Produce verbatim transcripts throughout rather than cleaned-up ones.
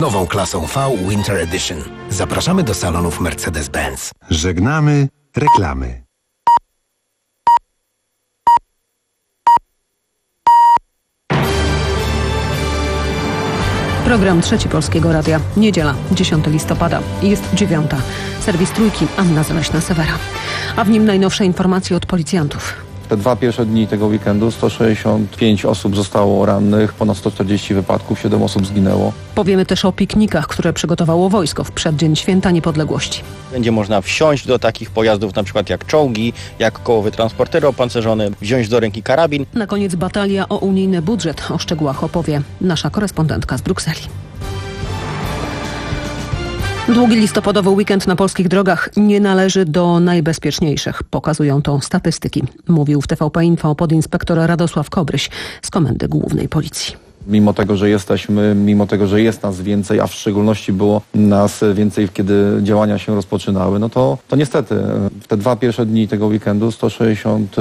nową klasą V Winter Edition. Zapraszamy do salonów Mercedes-Benz. Żegnamy reklamy. Program Trzeci Polskiego Radia. Niedziela, dziesiątego listopada. Jest dziewiąta. Serwis Trójki, Anna Zaleśna-Sewera. A w nim najnowsze informacje od policjantów. Te dwa pierwsze dni tego weekendu sto sześćdziesiąt pięć osób zostało rannych, ponad sto czterdzieści wypadków, siedem osób zginęło. Powiemy też o piknikach, które przygotowało wojsko w przeddzień Święta Niepodległości. Będzie można wsiąść do takich pojazdów, na przykład jak czołgi, jak kołowe transportery opancerzone, wziąć do ręki karabin. Na koniec batalia o unijny budżet. O szczegółach opowie nasza korespondentka z Brukseli. Długi listopadowy weekend na polskich drogach nie należy do najbezpieczniejszych. Pokazują to statystyki. Mówił w T V P Info podinspektor Radosław Kobryś z Komendy Głównej Policji. Mimo tego, że jesteśmy, mimo tego, że jest nas więcej, a w szczególności było nas więcej, kiedy działania się rozpoczynały, no to, to niestety w te dwa pierwsze dni tego weekendu sto sześćdziesiąt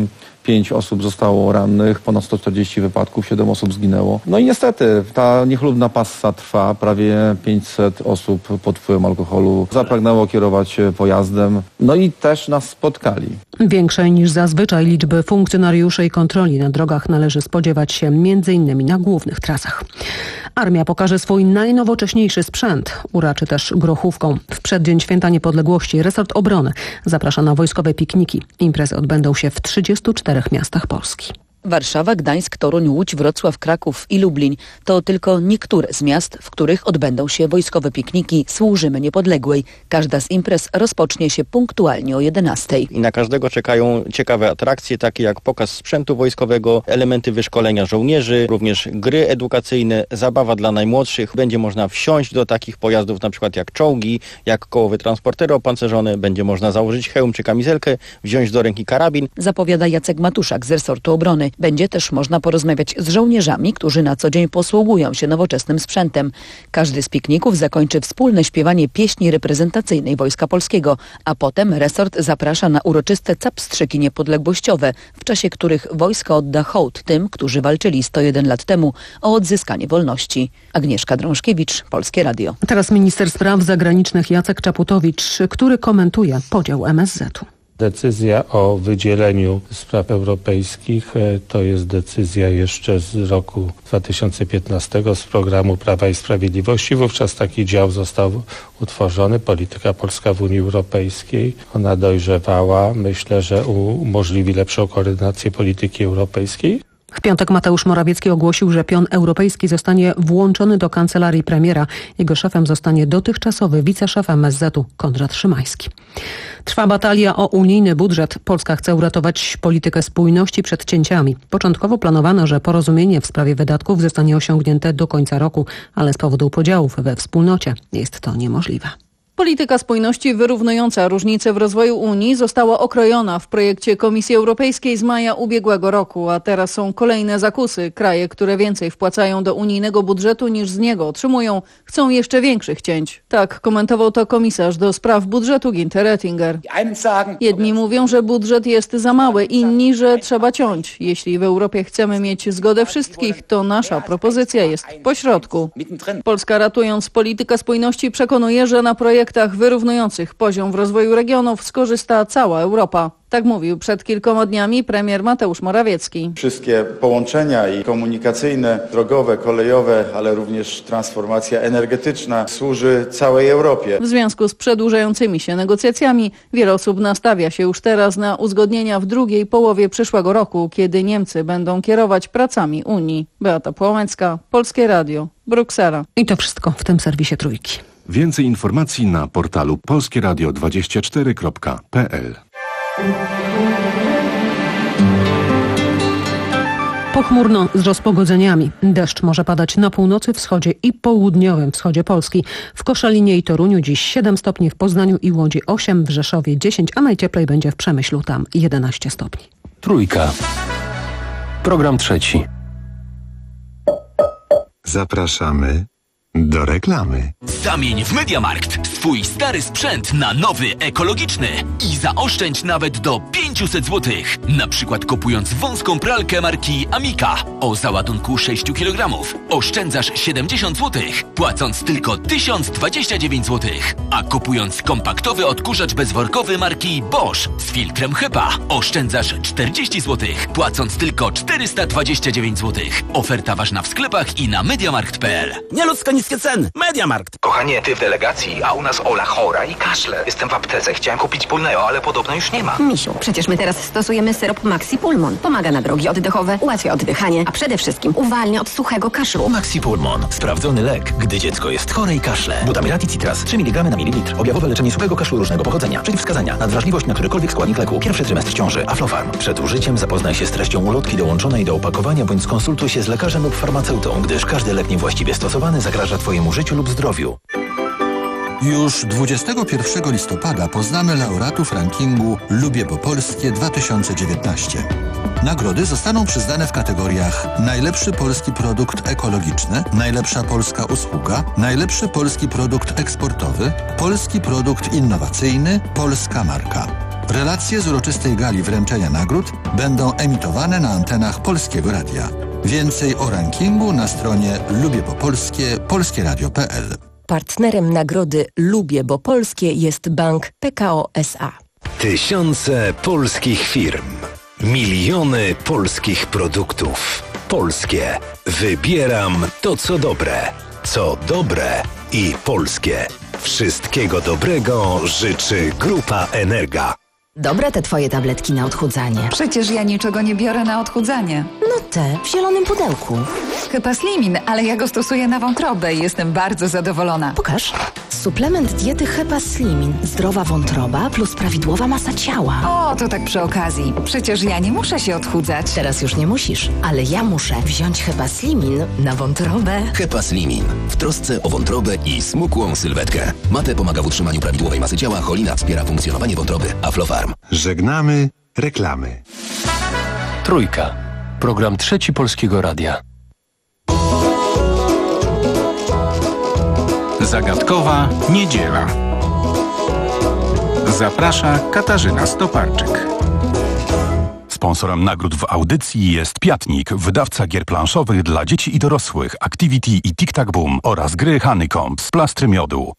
pięć osób zostało rannych, ponad sto czterdzieści wypadków, siedem osób zginęło. No i niestety ta niechlubna passa trwa. Prawie pięćset osób pod wpływem alkoholu zapragnęło kierować pojazdem. No i też nas spotkali. Większej niż zazwyczaj liczby funkcjonariuszy i kontroli na drogach należy spodziewać się między innymi na głównych trasach. Armia pokaże swój najnowocześniejszy sprzęt. Uraczy też grochówką. W przeddzień Święta Niepodległości resort obrony zaprasza na wojskowe pikniki. Imprezy odbędą się w trzydziestu czterech miastach Polski. Warszawa, Gdańsk, Toruń, Łódź, Wrocław, Kraków i Lublin to tylko niektóre z miast, w których odbędą się wojskowe pikniki Służymy Niepodległej. Każda z imprez rozpocznie się punktualnie o jedenastej. I na każdego czekają ciekawe atrakcje, takie jak pokaz sprzętu wojskowego, elementy wyszkolenia żołnierzy, również gry edukacyjne, zabawa dla najmłodszych. Będzie można wsiąść do takich pojazdów, na przykład jak czołgi, jak kołowe transportery opancerzone. Będzie można założyć hełm czy kamizelkę, wziąć do ręki karabin. Zapowiada Jacek Matuszak z resortu obrony. Będzie też można porozmawiać z żołnierzami, którzy na co dzień posługują się nowoczesnym sprzętem. Każdy z pikników zakończy wspólne śpiewanie pieśni reprezentacyjnej Wojska Polskiego, a potem resort zaprasza na uroczyste capstrzyki niepodległościowe, w czasie których wojsko odda hołd tym, którzy walczyli sto jeden lat temu o odzyskanie wolności. Agnieszka Drążkiewicz, Polskie Radio. Teraz minister spraw zagranicznych Jacek Czaputowicz, który komentuje podział M S Z-u. Decyzja o wydzieleniu spraw europejskich to jest decyzja jeszcze z roku dwa tysiące piętnastego z programu Prawa i Sprawiedliwości. Wówczas taki dział został utworzony, polityka polska w Unii Europejskiej. Ona dojrzewała. Myślę, że umożliwi lepszą koordynację polityki europejskiej. W piątek Mateusz Morawiecki ogłosił, że pion europejski zostanie włączony do kancelarii premiera. Jego szefem zostanie dotychczasowy wiceszef M S Z-u Konrad Szymański. Trwa batalia o unijny budżet. Polska chce uratować politykę spójności przed cięciami. Początkowo planowano, że porozumienie w sprawie wydatków zostanie osiągnięte do końca roku, ale z powodu podziałów we wspólnocie jest to niemożliwe. Polityka spójności wyrównująca różnice w rozwoju Unii została okrojona w projekcie Komisji Europejskiej z maja ubiegłego roku, a teraz są kolejne zakusy. Kraje, które więcej wpłacają do unijnego budżetu niż z niego otrzymują, chcą jeszcze większych cięć. Tak komentował to komisarz do spraw budżetu Günther Oettinger. Jedni mówią, że budżet jest za mały, inni, że trzeba ciąć. Jeśli w Europie chcemy mieć zgodę wszystkich, to nasza propozycja jest pośrodku. Polska, ratując politykę spójności, przekonuje, że na projekt projektach wyrównujących poziom w rozwoju regionów skorzysta cała Europa. Tak mówił przed kilkoma dniami premier Mateusz Morawiecki. Wszystkie połączenia i komunikacyjne, drogowe, kolejowe, ale również transformacja energetyczna służy całej Europie. W związku z przedłużającymi się negocjacjami wiele osób nastawia się już teraz na uzgodnienia w drugiej połowie przyszłego roku, kiedy Niemcy będą kierować pracami Unii. Beata Płomecka, Polskie Radio, Bruksela. I to wszystko w tym serwisie Trójki. Więcej informacji na portalu polskieradio dwadzieścia cztery kropka p l. Pochmurno z rozpogodzeniami. Deszcz może padać na północy, wschodzie i południowym wschodzie Polski. W Koszalinie i Toruniu dziś siedem stopni, w Poznaniu i Łodzi osiem, w Rzeszowie dziesięć, a najcieplej będzie w Przemyślu, tam jedenaście stopni. Trójka. Program trzeci. Zapraszamy do reklamy. Zamień w MediaMarkt swój stary sprzęt na nowy, ekologiczny i zaoszczędź nawet do pięćset złotych. Na przykład kupując wąską pralkę marki Amica o załadunku sześć kilogramów oszczędzasz siedemdziesiąt złotych, płacąc tylko tysiąc dwadzieścia dziewięć złotych. A kupując kompaktowy odkurzacz bezworkowy marki Bosch z filtrem HEPA oszczędzasz czterdzieści złotych, płacąc tylko czterysta dwadzieścia dziewięć złotych. Oferta ważna w sklepach i na mediamarkt kropka p l. Nieludzko niskie ceny. Mediamarkt. Kochanie, ty w delegacji, a u nas Ola chora i kaszle. Jestem w aptece, chciałem kupić Pulneo, ale podobno już nie ma. Misiu, przecież my teraz stosujemy syrop Maxi Pulmon. Pomaga na drogi oddechowe, ułatwia oddychanie, a przede wszystkim uwalnia od suchego kaszlu. Maxi Pulmon. Sprawdzony lek, gdy dziecko jest chore i kaszle. Butamirati Citras. trzy miligramy na mililitr. Objawowe leczenie suchego kaszlu różnego pochodzenia. Przeciwwskazania. Nadwrażliwość na którykolwiek składnik leku. Pierwszy trymestr ciąży. Aflofarm. Przed użyciem zapoznaj się z treścią ulotki dołączonej do opakowania bądź skonsultuj się z lekarzem lub farmaceutą, gdyż każdy lek niewłaściwie stosowany zagraża Twojemu życiu lub zdrowiu. Już dwudziestego pierwszego listopada poznamy laureatów rankingu Lubię Bo Polskie dwa tysiące dziewiętnaście. Nagrody zostaną przyznane w kategoriach najlepszy polski produkt ekologiczny, najlepsza polska usługa, najlepszy polski produkt eksportowy, polski produkt innowacyjny, polska marka. Relacje z uroczystej gali wręczenia nagród będą emitowane na antenach Polskiego Radia. Więcej o rankingu na stronie lubię bo polskie polskie radio kropka p l. Partnerem nagrody Lubię Bo Polskie jest bank P K O S A. Tysiące polskich firm. Miliony polskich produktów. Polskie. Wybieram to, co dobre. Co dobre i polskie. Wszystkiego dobrego życzy Grupa Energa. Dobre te twoje tabletki na odchudzanie. Przecież ja niczego nie biorę na odchudzanie. No te, w zielonym pudełku. Hepaslimin, ale ja go stosuję na wątrobę i jestem bardzo zadowolona. Pokaż. Suplement diety Hepaslimin. Zdrowa wątroba plus prawidłowa masa ciała. O, to tak przy okazji. Przecież ja nie muszę się odchudzać. Teraz już nie musisz, ale ja muszę wziąć Hepaslimin na wątrobę. Hepaslimin. W trosce o wątrobę i smukłą sylwetkę. Mate pomaga w utrzymaniu prawidłowej masy ciała, cholina wspiera funkcjonowanie wątroby. Aflofarm. Żegnamy reklamy. Trójka. Program Trzeci Polskiego Radia. Zagadkowa niedziela. Zaprasza Katarzyna Stoparczyk. Sponsorem nagród w audycji jest Piatnik, wydawca gier planszowych dla dzieci i dorosłych, Activity i Tic Tac Boom oraz gry Honeycomb z plastry miodu.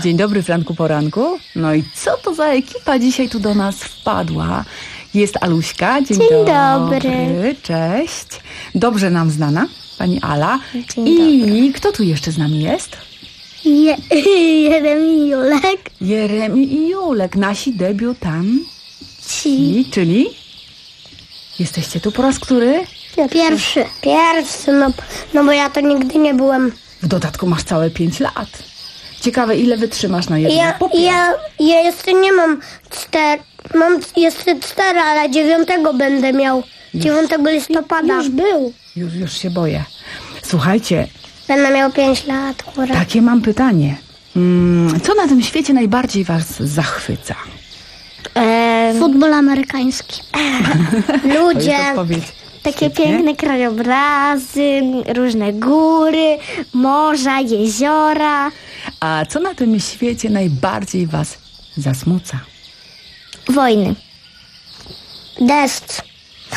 Dzień dobry, Franku Poranku. No i co to za ekipa dzisiaj tu do nas wpadła? Jest Aluśka. Dzień, Dzień dobry. dobry. Cześć. Dobrze nam znana pani Ala. Dzień I dobry. kto tu jeszcze z nami jest? Je, Jeremi i Julek. Jeremi i Julek, nasi debiutanci. Czyli? Jesteście tu po raz który? Pierwszy. Pierwszy, no, no bo ja to nigdy nie byłem. W dodatku masz całe pięć lat. Ciekawe, ile wytrzymasz na jednym Ja, popie. ja, ja jeszcze nie mam cztery, mam jeszcze cztery, ale dziewiątego będę miał. dziewiątego listopada. Już był. Już, już się boję. Słuchajcie, Będę miał pięć lat, hurra. takie mam pytanie. Mm, co na tym świecie najbardziej was zachwyca? Eee, Futbol amerykański. Ludzie, To jest odpowiedź. takie Świetnie. piękne krajobrazy, różne góry, morza, jeziora. A co na tym świecie najbardziej was zasmuca? Wojny. Deszcz.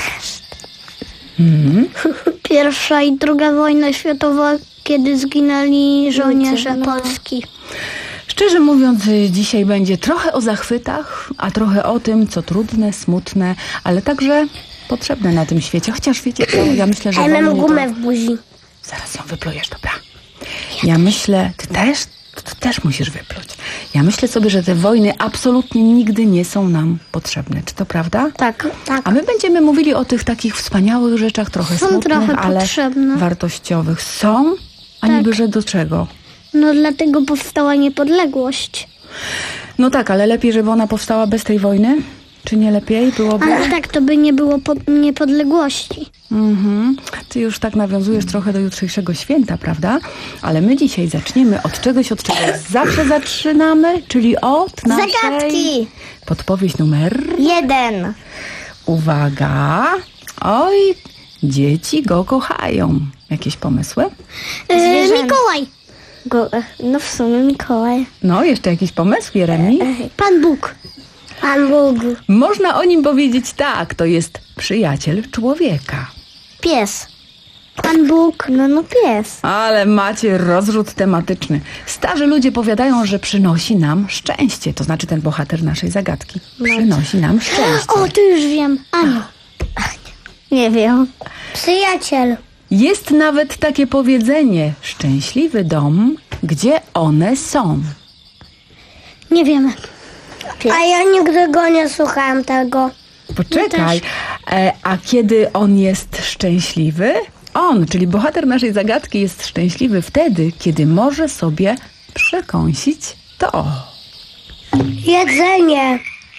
Mhm. Pierwsza i druga wojna światowa, kiedy zginęli żołnierze Polski. Szczerze mówiąc, y, dzisiaj będzie trochę o zachwytach, a trochę o tym, co trudne, smutne, ale także potrzebne na tym świecie. Chociaż wiecie co, ja myślę, że Ja mam wojny gumę to... w buzi. Zaraz ją wyplujesz, dobra. Ja myślę, ty też, ty też musisz wypluć. Ja myślę sobie, że te wojny absolutnie nigdy nie są nam potrzebne. Czy to prawda? Tak, tak. A my będziemy mówili o tych takich wspaniałych rzeczach, trochę Są smutnych, trochę ale potrzebne. wartościowych. Są? A Tak. niby, że do czego? No dlatego powstała niepodległość. No tak, ale lepiej, żeby ona powstała bez tej wojny? Czy nie lepiej byłoby? Ale tak, to by nie było pod, niepodległości. Mhm. Ty już tak nawiązujesz trochę do jutrzejszego święta, prawda? Ale my dzisiaj zaczniemy od czegoś, od czego zawsze zaczynamy, czyli od naszej... Zagadki! Podpowiedź numer... Jeden. Uwaga! Oj, dzieci go kochają. Jakieś pomysły? Yy, Mikołaj. Go, no w sumie Mikołaj. No, jeszcze jakiś pomysł, Jeremi? Pan Bóg. Pan Bóg. Można o nim powiedzieć tak, to jest przyjaciel człowieka. Pies. Pan Bóg, no no pies. Ale macie rozrzut tematyczny. Starzy ludzie powiadają, że przynosi nam szczęście. To znaczy ten bohater naszej zagadki. Przynosi nam szczęście. O, to już wiem. Ania. Nie wiem. Przyjaciel. Jest nawet takie powiedzenie: szczęśliwy dom, gdzie one są. Nie wiemy. A ja nigdy go nie słuchałem tego. Poczekaj, e, a kiedy on jest szczęśliwy? On, czyli bohater naszej zagadki, jest szczęśliwy wtedy, kiedy może sobie przekąsić to. Jedzenie.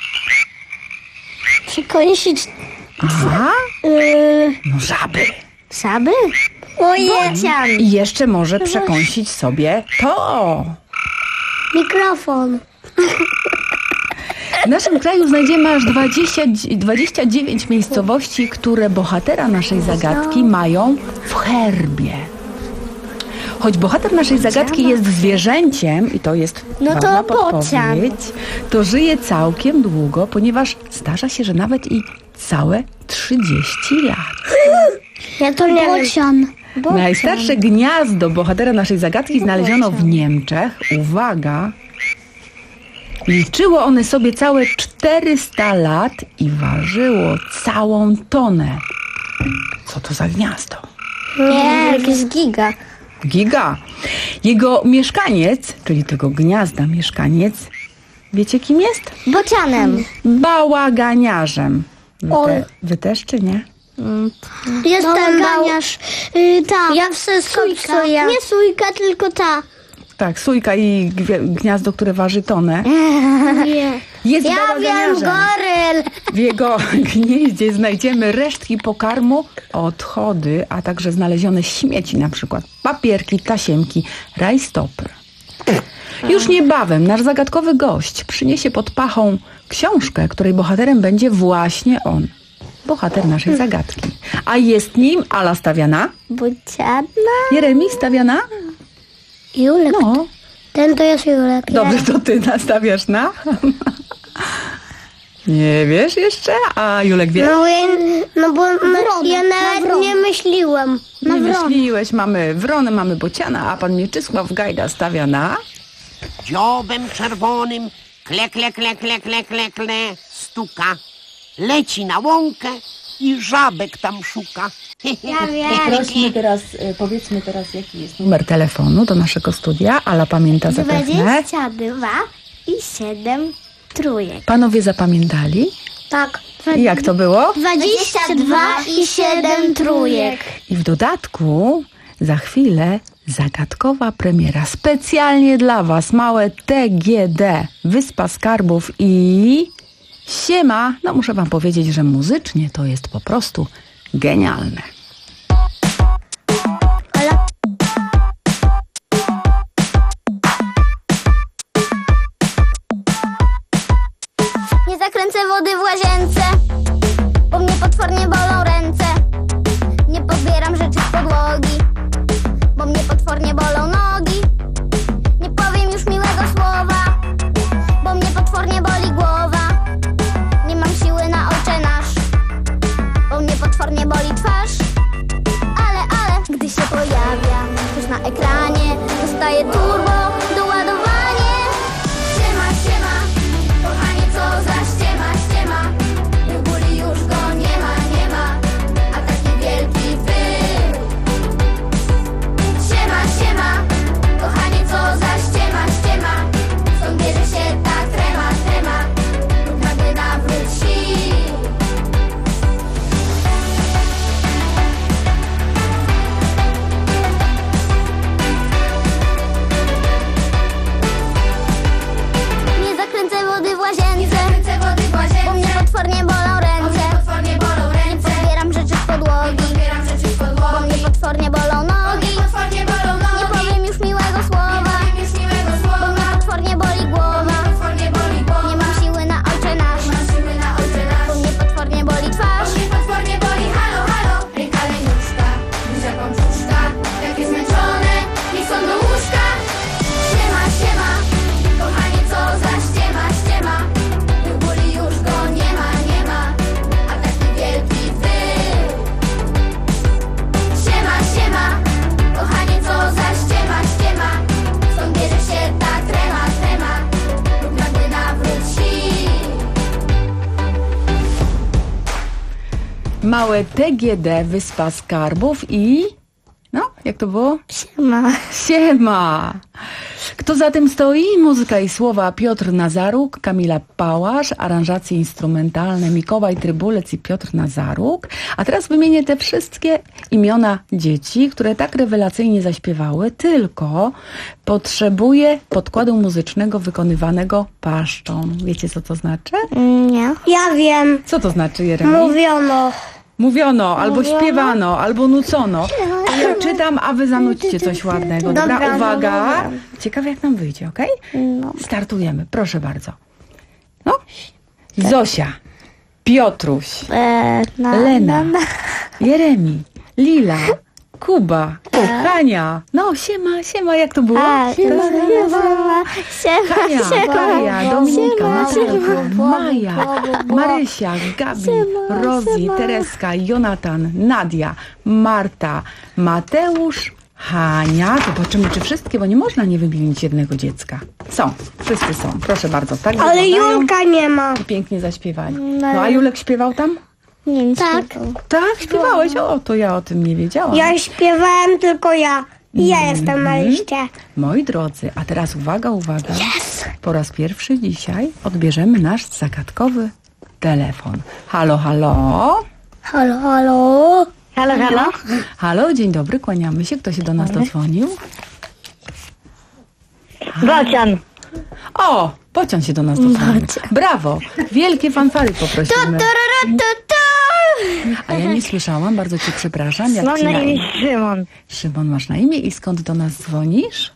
Przekąsić. Aha, Yy, no żaby. Żaby? Bocian. I jeszcze może przekąsić sobie to. Mikrofon. W naszym kraju znajdziemy aż dwadzieścia, dwadzieścia dziewięć miejscowości, które bohatera naszej zagadki mają w herbie. Choć bohater naszej zagadki jest zwierzęciem, i to jest No to ważna bocian. podpowiedź, to żyje całkiem długo, ponieważ zdarza się, że nawet i całe trzydzieści lat. Ja to nie Bocian. Bocian. Najstarsze gniazdo bohatera naszej zagadki znaleziono w Niemczech. Uwaga! Liczyło one sobie całe czterysta lat i ważyło całą tonę. Co to za gniazdo? Nie, jakiś giga. Giga. Jego mieszkaniec, czyli tego gniazda mieszkaniec, wiecie kim jest? Bocianem. Bałaganiarzem. Wy, Oj. te, wy też czy nie? Jestem bałaganiarz. Yy, ta. Ja wszystko psuję. Nie sójka, tylko ta. Tak, sójka i gwie- gniazdo, które waży tonę. Nie. Jest Ja wiem, bałaganiarzem. goryl. W jego gnieździe znajdziemy resztki pokarmu, odchody, a także znalezione śmieci, na przykład papierki, tasiemki, rajstopy. Już niebawem nasz zagadkowy gość przyniesie pod pachą książkę, której bohaterem będzie właśnie on. Bohater naszej zagadki. A jest nim Ala stawiana. Bociana. Jeremi stawiana. Julek. No. Ten to jest Julek. Dobrze, to ty nastawiasz na? Nie wiesz jeszcze? A Julek wie? No bo ja, no bo my, ja nawet na nie myśliłem. Na Nie wronę. myśliłeś, mamy wronę, mamy bociana, a pan Mieczysław Gajda stawia na... dziobem czerwonym, kle, kle, kle, kle, kle, kle, kle, stuka. Leci na łąkę i żabek tam szuka. Ja wiem. Poprośmy teraz, y, powiedzmy teraz, jaki jest numer telefonu do naszego studia. Ala pamięta zapewne. dwadzieścia dwa i siedem trójek. Panowie zapamiętali? Tak. I jak to było? dwadzieścia dwa i siedem trójek. I w dodatku za chwilę zagadkowa premiera specjalnie dla Was. Małe T G D, Wyspa Skarbów i siema. No muszę Wam powiedzieć, że muzycznie to jest po prostu genialne. Nie zakręcę wody w łazience, bo mnie potwornie bolą ręce. Nie pobieram rzeczy z podłogi, bo mnie potwornie bolą nogi. Nie powiem już miłego słowa, bo mnie potwornie boli głowa. Nie mam siły na Ojcze Nasz, bo mnie potwornie boli twarz. Ale, ale, gdy się pojawia coś na ekranie, dostaję turbo doładowanie. Siema, siema, kochanie, co za ściema, ściema. W góry już go nie ma, nie ma, a taki wielki był. Siema, siema, kochanie, co za ściema, ściema. Stąd bierze się ta trema, trema, lub nagle nawrót sił. Nie zakręcę wody w łazience, bo mnie potwornie bolą ręce. Nie pobieram rzeczy z podłogi, bo mnie potwornie bolą nogi. Nie powiem już miłego słowa, bo mnie potwornie boli głowa. Nie mam siły na Ojcze Nasz, bo mnie potwornie boli twarz. Halo, halo, ręka leniuszka, buzia pączuszka, takie zmęczone, niech są do łóżka. Siema, siema, kochanie, co za ściema, ściema. W góry już go nie ma, nie ma, a taki wielki był. Siema, siema, kochanie, co za ściema, ściema. Stąd bierze się ta trema, trema, lub nagły nawrót sił. Małe T G D, Wyspa Skarbów i... No, jak to było? Siema. Siema. Kto za tym stoi? Muzyka i słowa Piotr Nazaruk, Kamila Pałasz, aranżacje instrumentalne Mikołaj Trybulec i Piotr Nazaruk. A teraz wymienię te wszystkie imiona dzieci, które tak rewelacyjnie zaśpiewały, tylko potrzebuję podkładu muzycznego wykonywanego paszczą. Wiecie, co to znaczy? Nie. Ja wiem. Co to znaczy, Jeremi? Mówiono. Mówiono, albo Mówiono. śpiewano, albo nucono. Ja czytam, a wy zanućcie coś ładnego. Dobra, Dobra, uwaga. dobra. Ciekawe, jak nam wyjdzie, okej? No. Startujemy, proszę bardzo. No. Zosia, Piotruś, E, na, Lena, na, na. Jeremi, Lila, Kuba, Hania. No, siema, siema, jak to było? A, siema, siema, siema, Hania, siema, Kaja, Dominika, siema, Natalka, siema, Maja, Marysia, Gabi, siema, Rozi, siema. Tereska, Jonatan, Nadia, Marta, Mateusz, Hania. Zobaczymy, czy wszystkie, bo nie można nie wymienić jednego dziecka. Są, wszyscy są. Proszę bardzo. Tak Ale wyglądają Julka nie ma. i pięknie zaśpiewali. No a Julek śpiewał tam? Nie, tak. Tak, śpiewałeś. O, to ja o tym nie wiedziałam. Ja śpiewałem tylko ja. I ja Mhm. jestem na liście. Moi drodzy, a teraz uwaga, uwaga. Yes. Po raz pierwszy dzisiaj odbierzemy nasz zagadkowy telefon. Halo, halo. Halo, halo. Halo, halo. Halo, dzień dobry, kłaniamy się. Kto się do nas dodzwonił? Bocian. O, Bocian się do nas dodzwonił. Brawo. Wielkie fanfary poprosimy. A ja nie słyszałam, bardzo cię przepraszam. Jak Mam ci na imię Szymon. Szymon masz na imię i skąd do nas dzwonisz?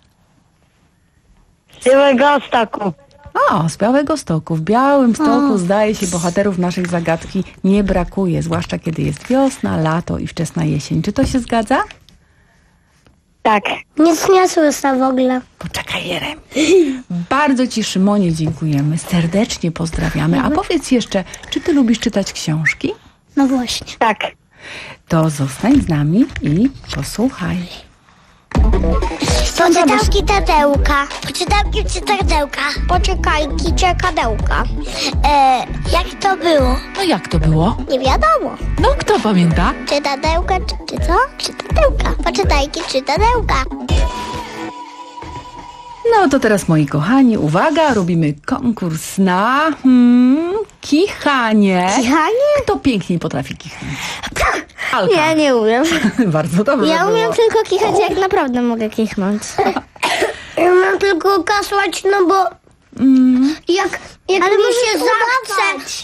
Z Białegostoku. O, z Białegostoku. W Białymstoku, zdaje się, bohaterów naszej zagadki nie brakuje, zwłaszcza kiedy jest wiosna, lato i wczesna jesień. Czy to się zgadza? Tak. Nic nie słyszę w ogóle. Poczekaj, Jerem. Bardzo ci, Szymonie, dziękujemy. Serdecznie pozdrawiamy. A powiedz jeszcze, czy ty lubisz czytać książki? No właśnie. Tak. To zostań z nami i posłuchaj. Poczytałki Tadełka. Poczytałki Tadełka. Poczekajki Czekadełka. E, jak to było? No jak to było? Nie wiadomo. No kto pamięta? Czy Tadełka, czy, czy co? Czy Tadełka. Poczytajki czy Tadełka. No to teraz, moi kochani, uwaga, robimy konkurs na hmm, kichanie. Kichanie? Kto piękniej potrafi kichnąć? Alka. Ja nie umiem. Bardzo dobrze. Ja było. umiem tylko kichać, jak naprawdę mogę kichnąć. Ja umiem tylko kasłać, no bo mm. jak, jak ale mi się zachce,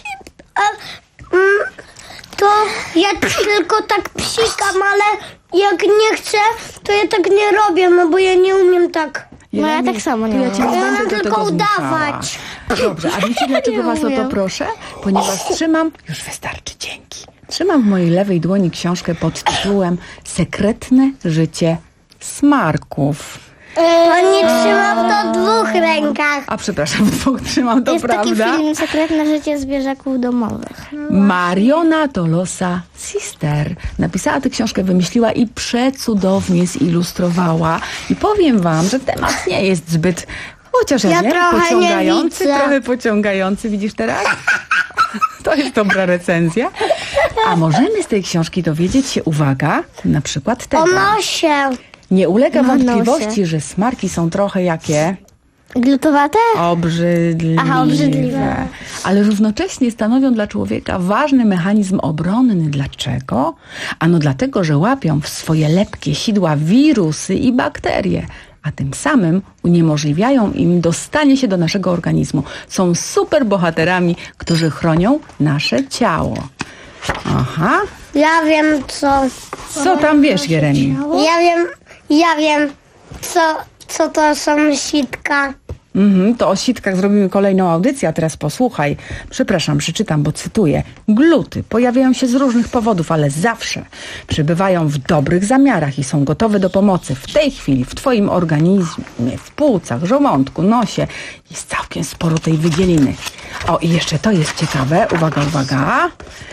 mm, to ja tylko tak psikam, ale jak nie chcę, to ja tak nie robię, no bo ja nie umiem tak. Ja no ja nie, tak samo nie ja umiem. cię nie Ja będę mam do tylko tego udawać. Dobrze, a wiecie dlaczego was o to proszę? Ponieważ trzymam, już wystarczy, dzięki. Trzymam w mojej lewej dłoni książkę pod tytułem Sekretne życie smarków. Pani trzyma w to dwóch rękach. A przepraszam, w dwóch trzymam, to jest prawda. Jest taki film Sekretne życie zwierzaków domowych. Mariona Tolosa Sister napisała tę książkę, wymyśliła i przecudownie zilustrowała. I powiem wam, że temat nie jest zbyt, chociaż ja, ja wiem, pociągający, nie trochę pociągający, widzisz teraz? To jest dobra recenzja. A możemy z tej książki dowiedzieć się, uwaga, na przykład tego. O nosie. Nie ulega No, wątpliwości, nosie. że smarki są trochę jakie... Glutowate? Obrzydliwe. Aha, obrzydliwe. Ale równocześnie stanowią dla człowieka ważny mechanizm obronny. Dlaczego? Ano dlatego, że łapią w swoje lepkie sidła wirusy i bakterie, a tym samym uniemożliwiają im dostanie się do naszego organizmu. Są super bohaterami, którzy chronią nasze ciało. Aha. Ja wiem, co... Co tam wiesz, Jeremi? Ja wiem, ja wiem, co, co to są sitka. Mhm, to o sitkach zrobimy kolejną audycję, a teraz posłuchaj. Przepraszam, przeczytam, bo cytuję. Gluty pojawiają się z różnych powodów, ale zawsze przybywają w dobrych zamiarach i są gotowe do pomocy. W tej chwili w twoim organizmie, w płucach, żołądku, nosie jest całkiem sporo tej wydzieliny. O, i jeszcze to jest ciekawe. Uwaga, uwaga.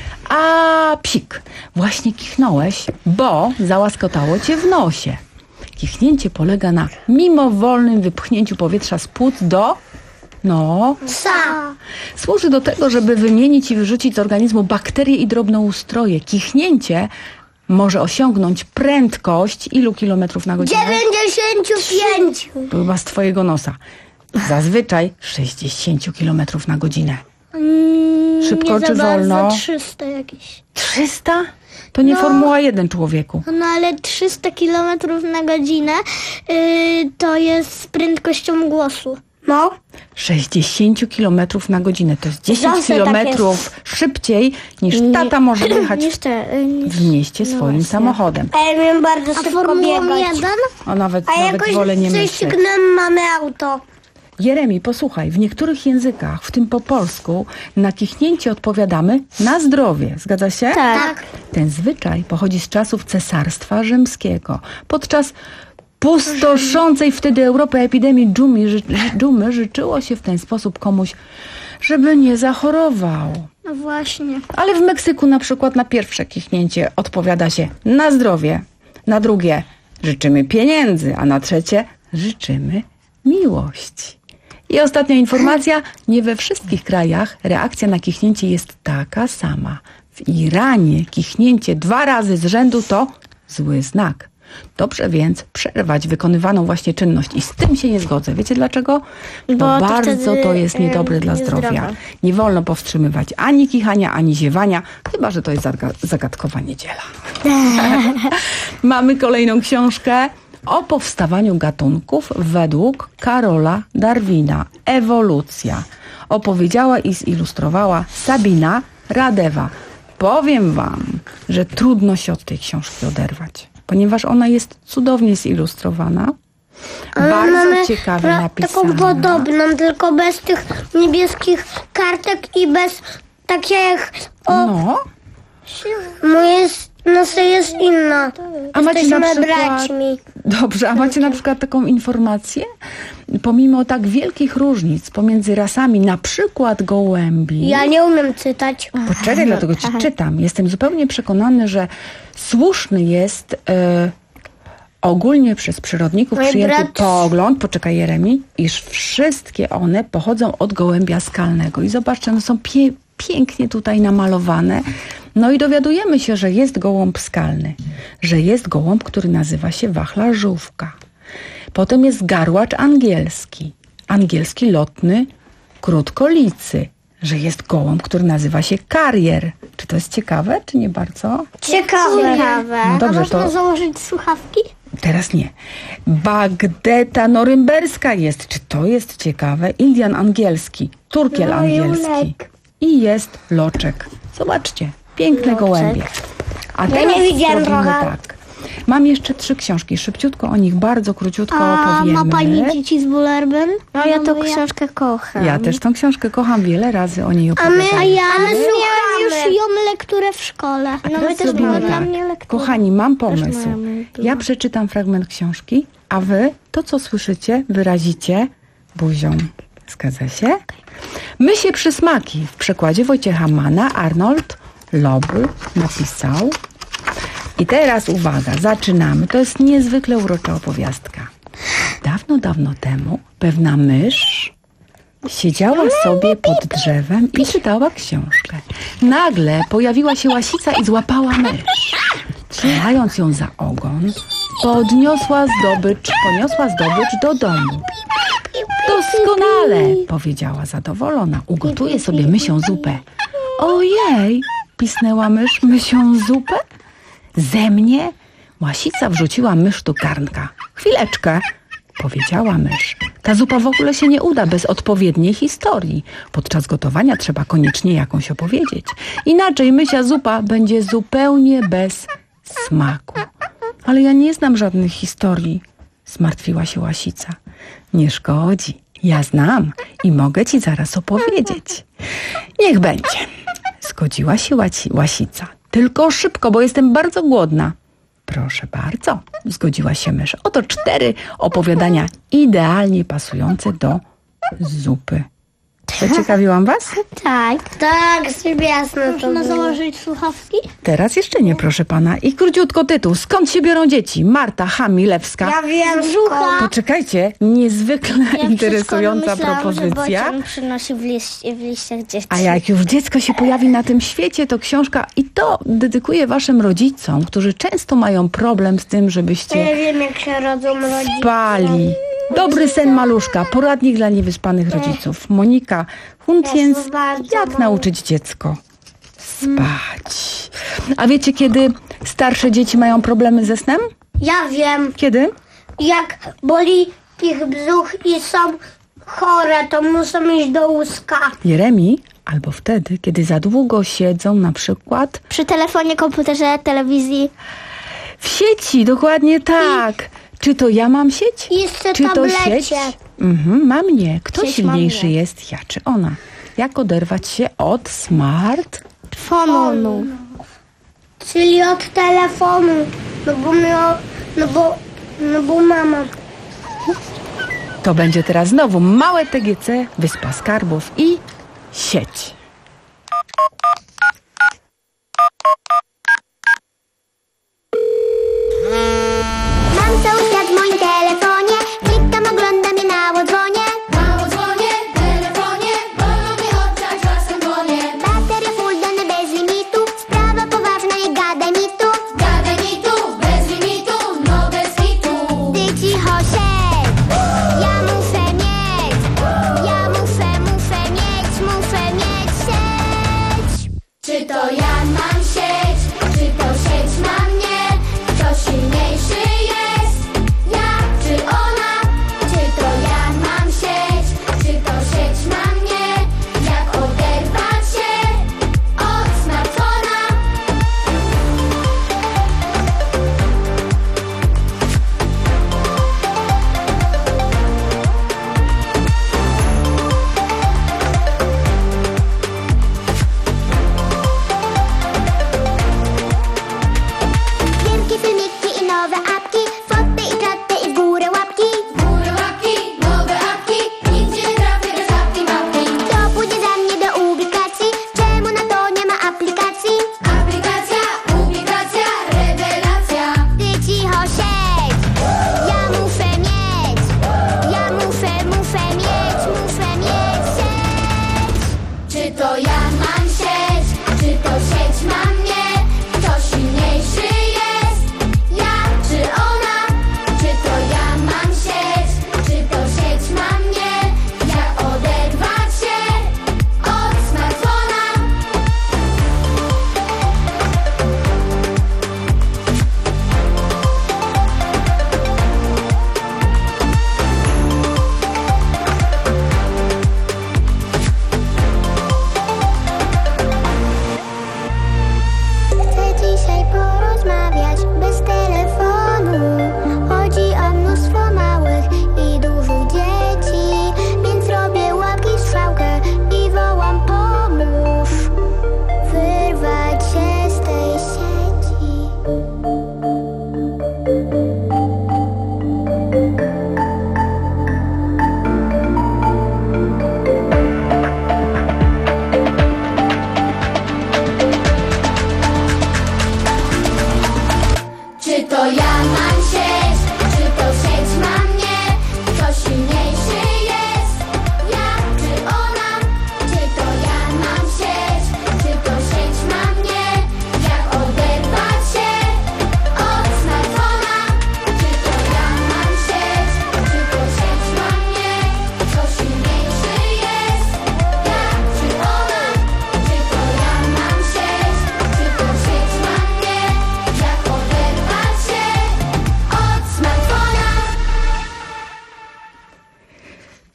A psik, właśnie kichnąłeś, bo załaskotało cię w nosie. Kichnięcie polega na mimowolnym wypchnięciu powietrza z płuc do... No... Psa. Służy do tego, żeby wymienić i wyrzucić z organizmu bakterie i drobnoustroje. Kichnięcie może osiągnąć prędkość ilu kilometrów na godzinę? dziewięćdziesiąt pięć. To chyba z twojego nosa. Zazwyczaj sześćdziesiąt kilometrów na godzinę. Mm, Szybko nie czy za bardzo, wolno? trzysta jakieś. trzysta? To nie No. Formuła jeden, człowieku. No ale trzysta kilometrów na godzinę yy, to jest z prędkością głosu. No. sześćdziesiąt kilometrów na godzinę. To jest dziesięć Zawsze kilometrów tak szybciej niż tata może jechać niż te, niż... w mieście swoim właśnie. samochodem. A ja wiem bardzo szybko biegać. jeden? A nawet, A nawet jakoś wolę nie coś myśleć. sygnałem, mamy auto. Jeremi, posłuchaj, w niektórych językach, w tym po polsku, na kichnięcie odpowiadamy na zdrowie. Zgadza się? Tak. Ten zwyczaj pochodzi z czasów Cesarstwa Rzymskiego. Podczas pustoszącej wtedy Europę epidemii dżumy, ży, dżumy życzyło się w ten sposób komuś, żeby nie zachorował. No właśnie. Ale w Meksyku na przykład na pierwsze kichnięcie odpowiada się na zdrowie, na drugie życzymy pieniędzy, a na trzecie życzymy miłości. I ostatnia informacja, nie we wszystkich krajach reakcja na kichnięcie jest taka sama. W Iranie kichnięcie dwa razy z rzędu to zły znak. Dobrze więc przerwać wykonywaną właśnie czynność i z tym się nie zgodzę. Wiecie dlaczego? Bo, Bo to bardzo wtedy, to jest niedobre yy, dla niezdrowe. zdrowia. Nie wolno powstrzymywać ani kichania, ani ziewania, chyba że to jest zaga- zagadkowa niedziela. Mamy kolejną książkę o powstawaniu gatunków według Karola Darwina. Ewolucja. Opowiedziała i zilustrowała Sabina Radewa. Powiem wam, że trudno się od tej książki oderwać, ponieważ ona jest cudownie zilustrowana. Ale bardzo mamy ciekawie pra- napisana. taką podobną, tylko bez tych niebieskich kartek i bez takich... O, No. moje jest, nosa jest inna. A macie na Jesteśmy przykład... braćmi. Dobrze, a macie na przykład taką informację? Pomimo tak wielkich różnic pomiędzy rasami, na przykład gołębi... Ja nie umiem czytać. Poczekaj, dlatego ci czytam. Jestem zupełnie przekonany, że słuszny jest e, ogólnie przez przyrodników Mój przyjęty brat- pogląd, poczekaj Jeremi, iż wszystkie one pochodzą od gołębia skalnego. I zobaczcie, one są pie- pięknie tutaj namalowane. No i dowiadujemy się, że jest gołąb skalny, że jest gołąb, który nazywa się wachlarzówka. Potem jest garłacz angielski, angielski lotny krótkolicy, że jest gołąb, który nazywa się karier. Czy to jest ciekawe, czy nie bardzo? Ciekawe. No dobrze, A można to- założyć słuchawki? Teraz nie. Bagdeta norymberska jest. Czy to jest ciekawe? Indian angielski, turkiel No, angielski. Julek. I jest loczek. Zobaczcie, piękne Loczek. gołębie. A Ja teraz nie widziałam zrobimy trochę. tak. Mam jeszcze trzy książki. Szybciutko o nich bardzo króciutko A opowiemy. ma pani dzieci z Bullerbyn? No ja tą książkę kocham. Ja też tą książkę kocham, wiele razy o niej A opowiadam. my, a ja, a my miałam już ją lekturę w szkole. A No my teraz też zrobimy mamy. tak. Kochani, mam pomysł. Ja przeczytam fragment książki, a wy to, co słyszycie, wyrazicie buzią. Zgadza się? My się przysmaki. W przekładzie Wojciecha Mana Arnold Lobl napisał. I teraz uwaga, zaczynamy. To jest niezwykle urocza opowiastka. Dawno, dawno temu pewna mysz siedziała sobie pod drzewem i czytała książkę. Nagle pojawiła się łasica i złapała mysz. Trzymając ją za ogon, podniosła zdobycz, poniosła zdobycz do domu. Doskonale, powiedziała zadowolona. Ugotuję sobie mysią zupę. Ojej, pisnęła mysz, mysią zupę? Ze mnie? Łasica wrzuciła mysz do garnka. Chwileczkę, powiedziała mysz. Ta zupa w ogóle się nie uda bez odpowiedniej historii. Podczas gotowania trzeba koniecznie jakąś opowiedzieć. Inaczej mysia zupa będzie zupełnie bez smaku. Ale ja nie znam żadnych historii, zmartwiła się łasica. Nie szkodzi, ja znam i mogę ci zaraz opowiedzieć. Niech będzie, zgodziła się łaci- łasica. Tylko szybko, bo jestem bardzo głodna. Proszę bardzo, zgodziła się mysz. Oto cztery opowiadania idealnie pasujące do zupy. Zaciekawiłam was? Tak. Tak, sobie jasno to Można założyć słuchawki? Teraz jeszcze nie, proszę pana. I króciutko tytuł. Skąd się biorą dzieci? Marta Hamilewska. Ja wiem, brzucha. Poczekajcie, niezwykle Ja interesująca myślałam, propozycja. Że Bocian przynosi w, liście, w liściach dzieci. A jak już dziecko się pojawi na tym świecie, to książka i to dedykuję waszym rodzicom, którzy często mają problem z tym, żebyście Ja wiem, jak się rodzą rodzice. spali. Dobry sen maluszka, poradnik dla niewyspanych rodziców. Monika Huntiens, Jest bardzo jak mało. nauczyć dziecko spać. A wiecie, kiedy starsze dzieci mają problemy ze snem? Ja wiem, Kiedy? jak boli ich brzuch i są chore, to muszą iść do łóżka. Jeremi, albo wtedy, kiedy za długo siedzą na przykład Przy telefonie, komputerze, telewizji. w sieci, dokładnie tak. Czy to ja mam sieć? I jeszcze Czy to tablecie. sieć? Mhm, mam nie. Kto Sieć silniejszy mam nie. jest, ja czy ona? Jak oderwać się od smart? Fonu. Czyli od telefonu. No bo miał, no bo, no bo mama. To będzie teraz znowu małe T G C, Wyspa Skarbów i sieć. Mam sąsiad w moim telefonie, klikam, oglądam i mało dzwonię. Mało dzwonię, telefonie, wolno mi oddać własne dłonie. Bateria full, dane bez limitu, sprawa poważna, nie gadaj mi tu. Gadaj mi tu, bez limitu, no bez hitu. Ty cicho siedź, ja muszę mieć, ja muszę, muszę mieć, muszę mieć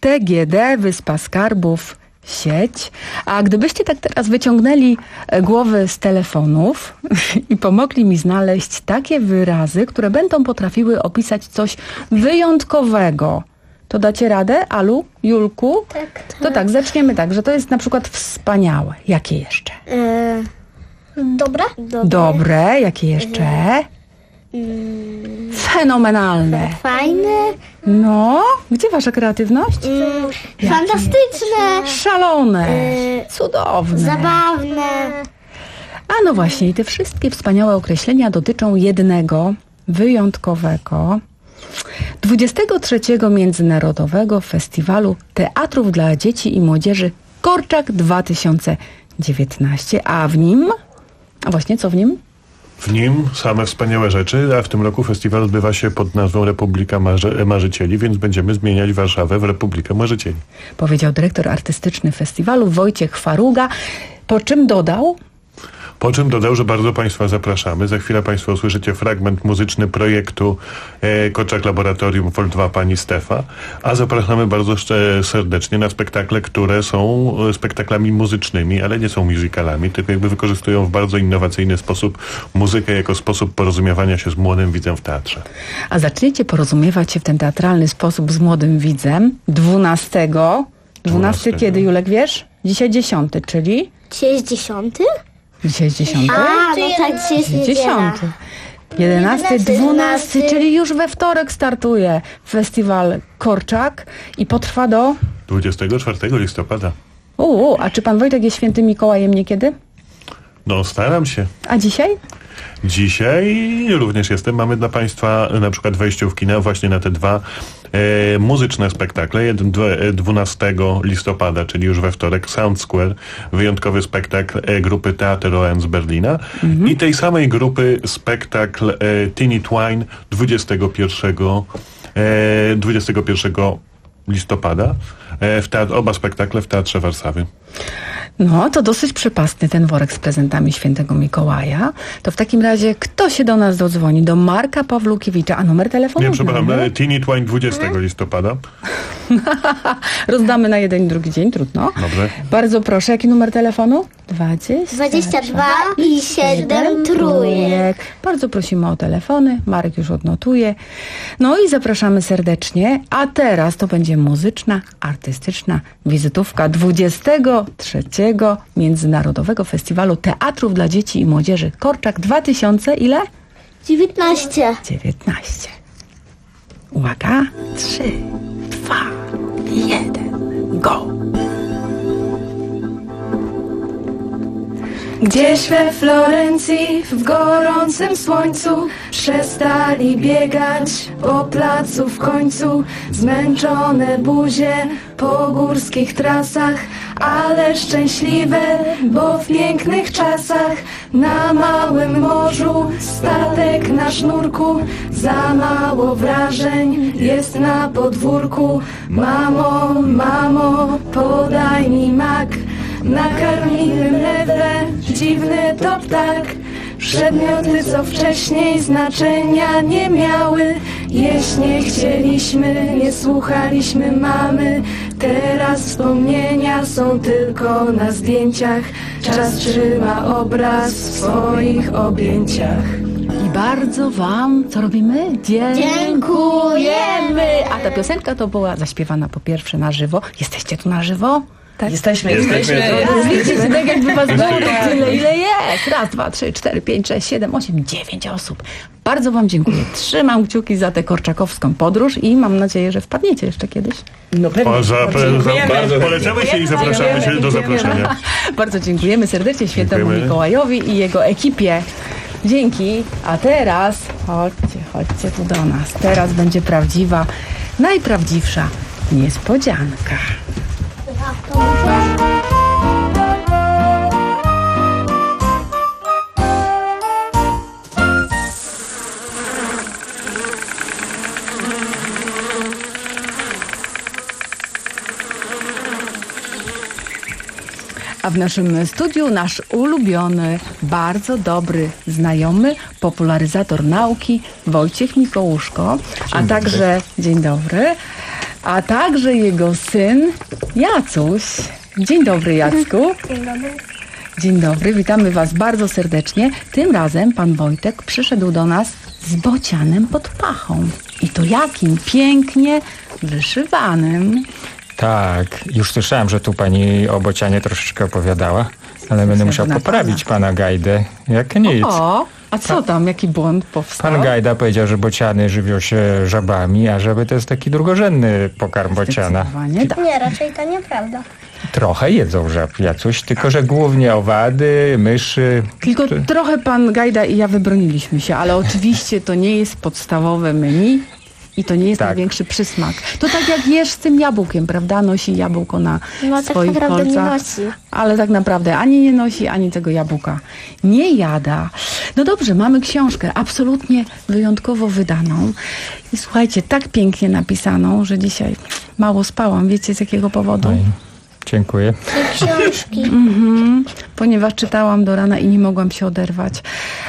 T G D, Wyspa Skarbów, sieć. A gdybyście tak teraz wyciągnęli głowy z telefonów i pomogli mi znaleźć takie wyrazy, które będą potrafiły opisać coś wyjątkowego, to dacie radę? Alu? Julku? Tak. To tak, zaczniemy tak, że to jest na przykład wspaniałe. Jakie jeszcze? E, dobre? Dobre. Dobre. Jakie jeszcze? Mm, Fenomenalne. Fajne. No, gdzie wasza kreatywność? Mm, fantastyczne. Szalone. E, Cudowne. Zabawne. A no właśnie, i te wszystkie wspaniałe określenia dotyczą jednego, wyjątkowego, dwudziestego trzeciego Międzynarodowego Festiwalu Teatrów dla Dzieci i Młodzieży Korczak dwa tysiące dziewiętnaście, a w nim, a właśnie co w nim? W nim same wspaniałe rzeczy, a w tym roku festiwal odbywa się pod nazwą Republika Marzy- Marzycieli, więc będziemy zmieniać Warszawę w Republikę Marzycieli. Powiedział dyrektor artystyczny festiwalu Wojciech Faruga, po czym dodał... Po czym dodał, że bardzo Państwa zapraszamy. Za chwilę Państwo usłyszycie fragment muzyczny projektu e, Korczak Laboratorium Vol dwa pani Stefa, a zapraszamy bardzo szcze- serdecznie na spektakle, które są e, spektaklami muzycznymi, ale nie są musicalami, tylko jakby wykorzystują w bardzo innowacyjny sposób muzykę jako sposób porozumiewania się z młodym widzem w teatrze. A zaczniecie porozumiewać się w ten teatralny sposób z młodym widzem dwunastego. dwunastego kiedy, Julek, wiesz? Dzisiaj dziesiąty, czyli? Dzisiaj jest dziesiąty? Dzisiaj jest dziesiąty? A, no tak, dzisiaj jest niedziela. Dziesiąty. Jedenasty, dwunasty, czyli już we wtorek startuje festiwal Korczak i potrwa do... dwudziestego czwartego listopada. Uuu, a czy pan Wojtek jest świętym Mikołajem niekiedy? No, staram się. A dzisiaj? Dzisiaj również jestem. Mamy dla Państwa na przykład wejściówki na, właśnie na te dwa e, muzyczne spektakle. Jeden dwunastego listopada, czyli już we wtorek, Sound Square, wyjątkowy spektakl e, grupy Theater O N z Berlina. Mhm. I tej samej grupy spektakl e, Teeny Twine dwudziestego pierwszego listopada. E, w teatr, oba spektakle w Teatrze Warszawy. No, to dosyć przepastny ten worek z prezentami świętego Mikołaja. To w takim razie kto się do nas dodzwoni? Do Marka Pawlukiewicza. A numer telefonu? Nie, przepraszam, Teeny Twine dwudziestego listopada. Rozdamy na jeden i drugi dzień, trudno. Dobrze. Bardzo proszę, jaki numer telefonu? dwadzieścia, dwadzieścia dwa i siedem trójek. Bardzo prosimy o telefony. Marek już odnotuje. No i zapraszamy serdecznie. A teraz to będzie muzyczna, artystyczna wizytówka dwudziestego trzeciego Międzynarodowego Festiwalu Teatrów dla Dzieci i Młodzieży Korczak dwa tysiące ile? dziewiętnaście. dziewiętnaście. Uwaga. trzy, dwa, jeden, go. Gdzieś we Florencji w gorącym słońcu przestali biegać po placu w końcu. Zmęczone buzie po górskich trasach, ale szczęśliwe, bo w pięknych czasach. Na małym morzu statek na sznurku, za mało wrażeń jest na podwórku. Mamo, mamo, podaj mi mak, nakarmimy mewę, dziwny to ptak. Przedmioty, co wcześniej znaczenia nie miały. Jeść nie chcieliśmy, nie słuchaliśmy mamy. Teraz wspomnienia są tylko na zdjęciach. Czas trzyma obraz w swoich objęciach. I bardzo wam, co robimy? Dziękujemy! A ta piosenka to była zaśpiewana po pierwsze na żywo. Jesteście tu na żywo? Tak. Jesteśmy, jesteśmy. jesteśmy. Widzicie, tak jakby was było tyle, ile jest. Raz, dwa, trzy, cztery, pięć, sześć, siedem, osiem, dziewięć osób. Bardzo wam dziękuję. Trzymam kciuki za tę korczakowską podróż i mam nadzieję, że wpadniecie jeszcze kiedyś. No pewnie. O, za, za, bardzo polecamy się i zapraszamy się do zaproszenia. Bardzo dziękujemy serdecznie świętemu Dziękujemy. Mikołajowi i jego ekipie. Dzięki. A teraz chodźcie, chodźcie tu do nas. Teraz będzie prawdziwa, najprawdziwsza niespodzianka. A w naszym studiu nasz ulubiony, bardzo dobry znajomy, popularyzator nauki Wojciech Mikołuszko, a także, dzień dobry, a także jego syn Jacuś. Dzień dobry, Jacku. Dzień dobry. Dzień dobry, witamy Was bardzo serdecznie. Tym razem pan Wojtek przyszedł do nas z bocianem pod pachą. I to jakim? Pięknie wyszywanym. Tak, już słyszałem, że tu pani o bocianie troszeczkę opowiadała, ale będę musiał poprawić pana Gajdę. Jak nic. O, a co tam? Jaki błąd powstał? Pan Gajda powiedział, że bociany żywią się żabami, a żaby to jest taki drugorzędny pokarm bociana. Nie, raczej to nieprawda. Trochę jedzą żab, Jacuś, tylko że głównie owady, myszy. Tylko Czy... trochę pan Gajda i ja wybroniliśmy się, ale oczywiście to nie jest podstawowe menu i to nie jest tak. największy przysmak. To tak jak jesz z tym jabłkiem, prawda? Nosi jabłko na no, swoich tak naprawdę kolcach. Nie nosi. Ale tak naprawdę ani nie nosi, ani tego jabłka nie jada. No dobrze, mamy książkę absolutnie wyjątkowo wydaną. I słuchajcie, tak pięknie napisaną, że dzisiaj mało spałam. Wiecie z jakiego powodu? Oj. Dziękuję. Książki. Mhm, ponieważ czytałam do rana i nie mogłam się oderwać.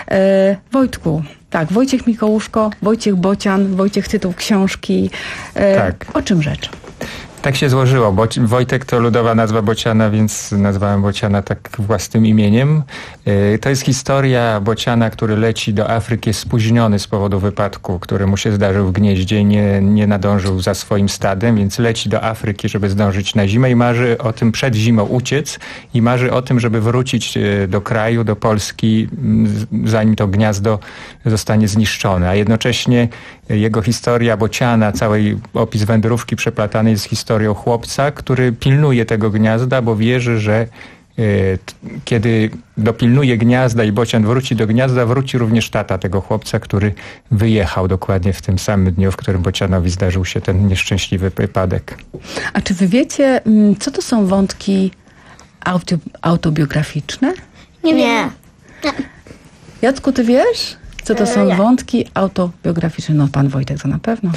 E, Wojtku, tak, Wojciech Mikołuszko, Wojciech Bocian, Wojciech tytuł książki. E, tak. O czym rzecz? Tak się złożyło. Bo Wojtek to ludowa nazwa bociana, więc nazwałem bociana tak własnym imieniem. To jest historia bociana, który leci do Afryki, jest spóźniony z powodu wypadku, który mu się zdarzył w gnieździe. Nie, nie nadążył za swoim stadem, więc leci do Afryki, żeby zdążyć na zimę i marzy o tym przed zimą uciec i marzy o tym, żeby wrócić do kraju, do Polski, zanim to gniazdo zostanie zniszczone. A jednocześnie jego historia bociana, cały opis wędrówki przeplatany jest historią chłopca, który pilnuje tego gniazda, bo wierzy, że y, t, kiedy dopilnuje gniazda i bocian wróci do gniazda, wróci również tata tego chłopca, który wyjechał dokładnie w tym samym dniu, w którym bocianowi zdarzył się ten nieszczęśliwy wypadek. A czy wy wiecie, co to są wątki auto, autobiograficzne? Nie, nie. Jacku, ty wiesz? Co to są wątki autobiograficzne? No pan Wojtek to na pewno.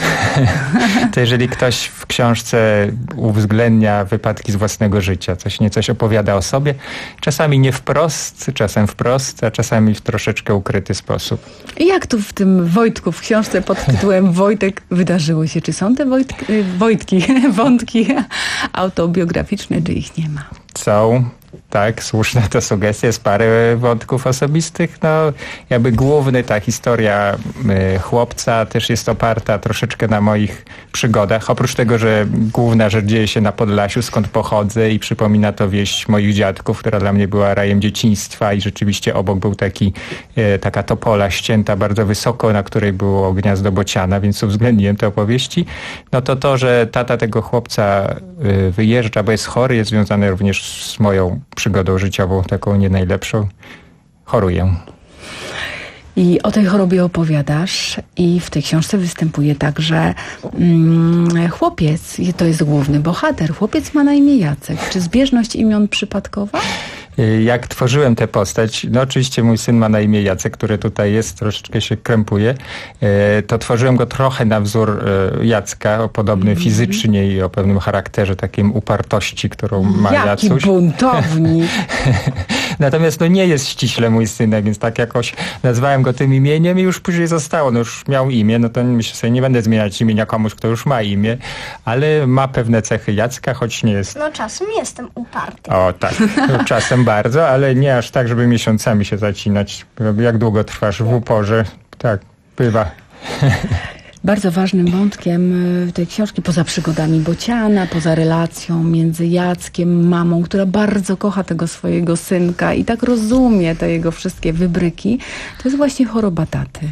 To jeżeli ktoś w książce uwzględnia wypadki z własnego życia, coś niecoś opowiada o sobie, czasami nie wprost, czasem wprost, a czasami w troszeczkę ukryty sposób. I jak tu w tym Wojtku, w książce pod tytułem Wojtek wydarzyło się? Czy są te Wojtki, Wojtki wątki autobiograficzne, czy ich nie ma? Są. Tak, słuszna to sugestia, jest parę wątków osobistych. No, jakby główny, ta historia y, chłopca też jest oparta troszeczkę na moich przygodach. Oprócz tego, że główna rzecz dzieje się na Podlasiu, skąd pochodzę i przypomina to wieść moich dziadków, która dla mnie była rajem dzieciństwa i rzeczywiście obok był taki, y, taka topola ścięta bardzo wysoko, na której było gniazdo bociana, więc uwzględniłem te opowieści. No to to, że tata tego chłopca y, wyjeżdża, bo jest chory, jest związane również z moją przygodą życiową, taką nie najlepszą. Choruję. I o tej chorobie opowiadasz i w tej książce występuje także mm, chłopiec. I to jest główny bohater. Chłopiec ma na imię Jacek. Czy zbieżność imion przypadkowa? Jak tworzyłem tę postać, no oczywiście mój syn ma na imię Jacek, który tutaj jest, troszeczkę się krępuje, to tworzyłem go trochę na wzór Jacka, o podobny mm-hmm. fizycznie i o pewnym charakterze, takim upartości, którą ma Jaki Jacuś. Jaki buntownik! Natomiast no nie jest ściśle mój synek, więc tak jakoś nazwałem go tym imieniem i już później zostało, no już miał imię, no to myślę sobie, nie będę zmieniać imienia komuś, kto już ma imię, ale ma pewne cechy Jacka, choć nie jest... No czasem jestem uparty. O tak, czasem bardzo, ale nie aż tak, żeby miesiącami się zacinać. Jak długo trwasz w uporze? Tak, bywa. Bardzo ważnym wątkiem tej książki, poza przygodami bociana, poza relacją między Jackiem, mamą, która bardzo kocha tego swojego synka i tak rozumie te jego wszystkie wybryki, to jest właśnie choroba taty.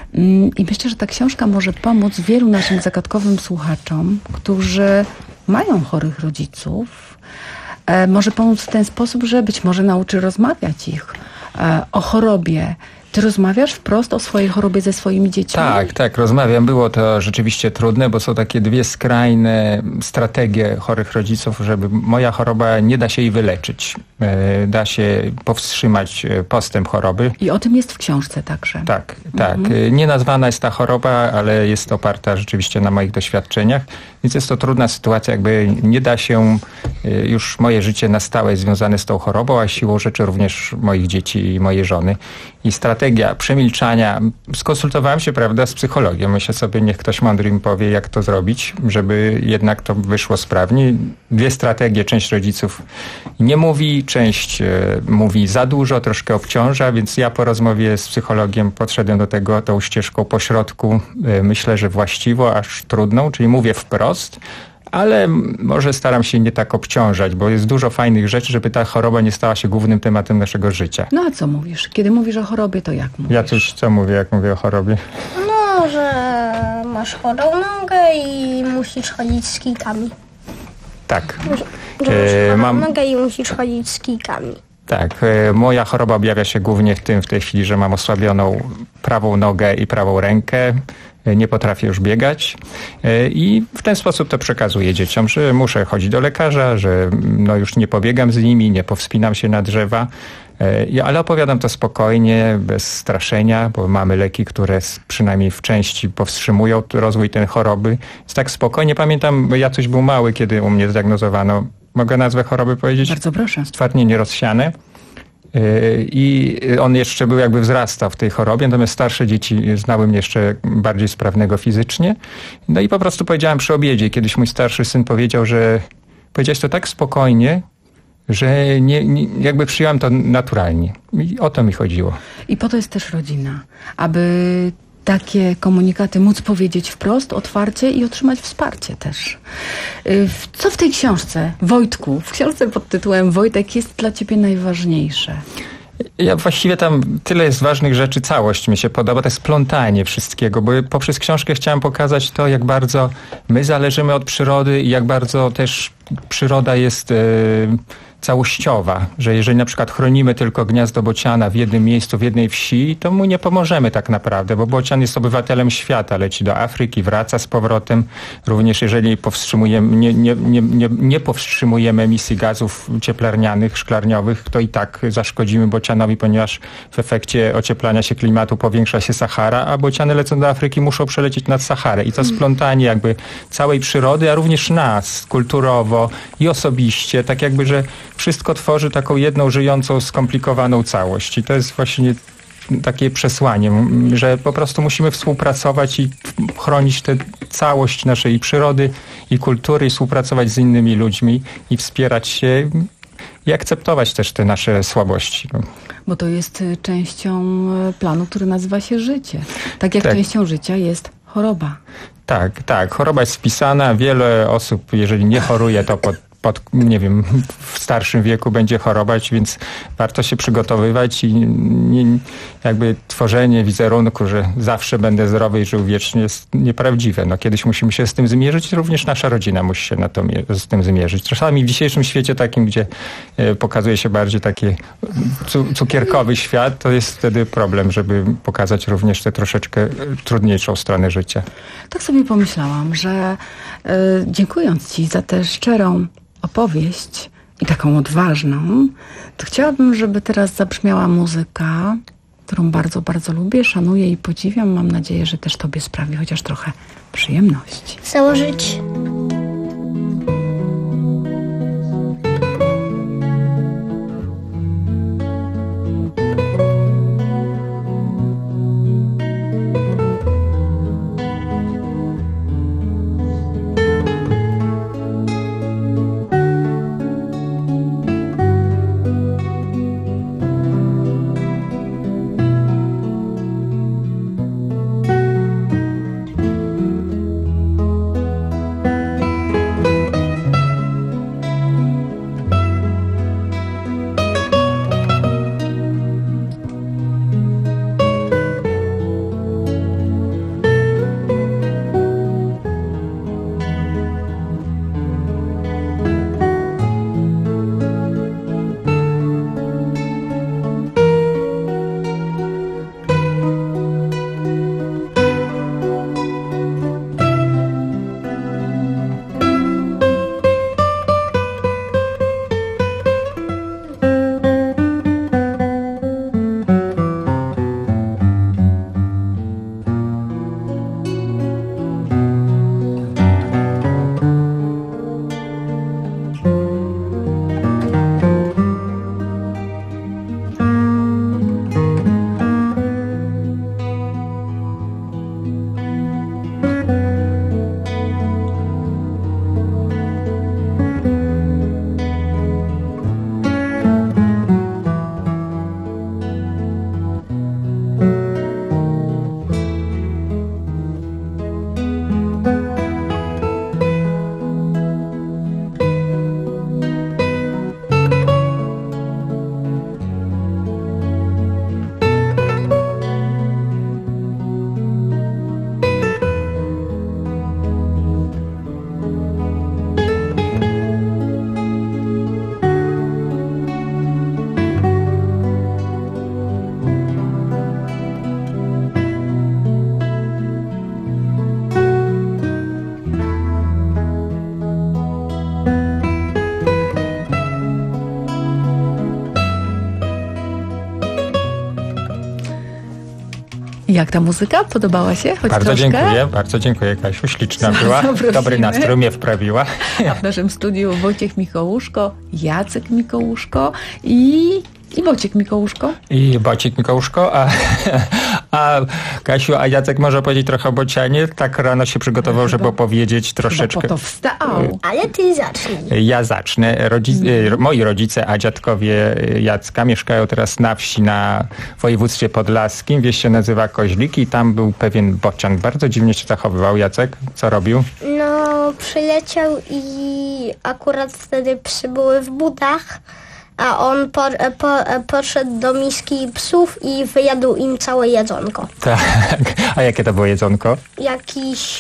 I myślę, że ta książka może pomóc wielu naszym zagadkowym słuchaczom, którzy mają chorych rodziców. E, może pomóc w ten sposób, że być może nauczy rozmawiać ich e, o chorobie. Ty rozmawiasz wprost o swojej chorobie ze swoimi dziećmi? Tak, tak, rozmawiam. Było to rzeczywiście trudne, bo są takie dwie skrajne strategie chorych rodziców, żeby moja choroba nie da się jej wyleczyć. E, da się powstrzymać postęp choroby. I o tym jest w książce także. Tak, tak. Mhm. Nie nazwana jest ta choroba, ale jest oparta rzeczywiście na moich doświadczeniach, więc jest to trudna sytuacja, jakby nie da się, już moje życie na stałe jest związane z tą chorobą, a siłą rzeczy również moich dzieci i mojej żony. I strategia strategia przemilczania. Skonsultowałem się, prawda, z psychologiem. Myślę sobie, niech ktoś mądry mi powie, jak to zrobić, żeby jednak to wyszło sprawnie. Dwie strategie. Część rodziców nie mówi, część e, mówi za dużo, troszkę obciąża, więc ja po rozmowie z psychologiem podszedłem do tego tą ścieżką pośrodku. E, myślę, że właściwą, aż trudną, czyli mówię wprost, ale może staram się nie tak obciążać, bo jest dużo fajnych rzeczy, żeby ta choroba nie stała się głównym tematem naszego życia. No a co mówisz? Kiedy mówisz o chorobie, to jak mówisz? Ja coś, co mówię, jak mówię o chorobie? No, że masz chorą nogę i musisz chodzić z kijkami. Tak. Że, że masz E, chorą mam... nogę i musisz chodzić z kijkami. Tak, e, moja choroba objawia się głównie w tym w tej chwili, że mam osłabioną prawą nogę i prawą rękę. Nie potrafię już biegać i w ten sposób to przekazuję dzieciom, że muszę chodzić do lekarza, że no już nie pobiegam z nimi, nie powspinam się na drzewa, ale opowiadam to spokojnie, bez straszenia, bo mamy leki, które przynajmniej w części powstrzymują rozwój tej choroby. Więc tak spokojnie. Pamiętam, Jacuś był mały, kiedy u mnie zdiagnozowano, mogę nazwę choroby powiedzieć? Bardzo proszę. Stwardnienie rozsiane. I on jeszcze był, jakby wzrastał w tej chorobie, natomiast starsze dzieci znały mnie jeszcze bardziej sprawnego fizycznie. No i po prostu powiedziałem przy obiedzie, kiedyś mój starszy syn powiedział, że powiedziałeś to tak spokojnie, że nie, nie, jakby przyjąłem to naturalnie. I o to mi chodziło. I po to jest też rodzina, aby takie komunikaty móc powiedzieć wprost, otwarcie i otrzymać wsparcie też. Co w tej książce, Wojtku, w książce pod tytułem Wojtek jest dla ciebie najważniejsze? Ja właściwie tam tyle jest ważnych rzeczy, całość mi się podoba, to jest splątanie wszystkiego, bo poprzez książkę chciałem pokazać to, jak bardzo my zależymy od przyrody i jak bardzo też przyroda jest e, całościowa, że jeżeli na przykład chronimy tylko gniazdo bociana w jednym miejscu, w jednej wsi, to mu nie pomożemy tak naprawdę, bo bocian jest obywatelem świata, leci do Afryki, wraca z powrotem. Również jeżeli powstrzymujemy, nie, nie, nie, nie, nie powstrzymujemy emisji gazów cieplarnianych, szklarniowych, to i tak zaszkodzimy bocianowi, ponieważ w efekcie ocieplania się klimatu powiększa się Sahara, a bociany lecą do Afryki, muszą przelecieć nad Saharę. I to splątanie jakby całej przyrody, a również nas kulturowo i osobiście, tak jakby, że wszystko tworzy taką jedną żyjącą, skomplikowaną całość. I to jest właśnie takie przesłanie, że po prostu musimy współpracować i chronić tę całość naszej przyrody i kultury, i współpracować z innymi ludźmi i wspierać się i akceptować też te nasze słabości. Bo to jest częścią planu, który nazywa się życie. Tak jak tak. częścią życia jest choroba. Tak, tak. Choroba jest wpisana. Wiele osób, jeżeli nie choruje, to pod Pod, nie wiem, w starszym wieku będzie chorować, więc warto się przygotowywać i nie, jakby tworzenie wizerunku, że zawsze będę zdrowy i żył wiecznie, jest nieprawdziwe. No, kiedyś musimy się z tym zmierzyć, również nasza rodzina musi się na to, z tym zmierzyć. Czasami w dzisiejszym świecie takim, gdzie e, pokazuje się bardziej taki cu, cukierkowy świat, to jest wtedy problem, żeby pokazać również tę troszeczkę trudniejszą stronę życia. Tak sobie pomyślałam, że e, dziękując ci za tę szczerą opowieść i taką odważną, to chciałabym, żeby teraz zabrzmiała muzyka, którą bardzo, bardzo lubię, szanuję i podziwiam. Mam nadzieję, że też tobie sprawi chociaż trochę przyjemności. Założyć. Jak ta muzyka? Podobała się? Choć bardzo troszkę? dziękuję, bardzo dziękuję, Kasiu. Śliczna była. Prosimy. Dobry nastrój mnie wprawiła. A w naszym studiu Wojciech Mikołuszko, Jacek Mikołuszko i... I Bociek Mikołuszko. I Bociek Mikołuszko, a, a Kasiu, a Jacek może powiedzieć trochę o bocianie? Tak rano się przygotował, no, żeby opowiedzieć troszeczkę. Po to wstał. Ale ty zacznij. Ja zacznę. Rodzi- mm. Moi rodzice, a dziadkowie Jacka mieszkają teraz na wsi na województwie podlaskim. Wieś się nazywa Koźliki i tam był pewien bocian. Bardzo dziwnie się zachowywał. Jacek, co robił? No, przyleciał i akurat wtedy psy były w butach. A on po, po, poszedł do miski psów i wyjadł im całe jedzonko. Tak. A jakie to było jedzonko? Jakiś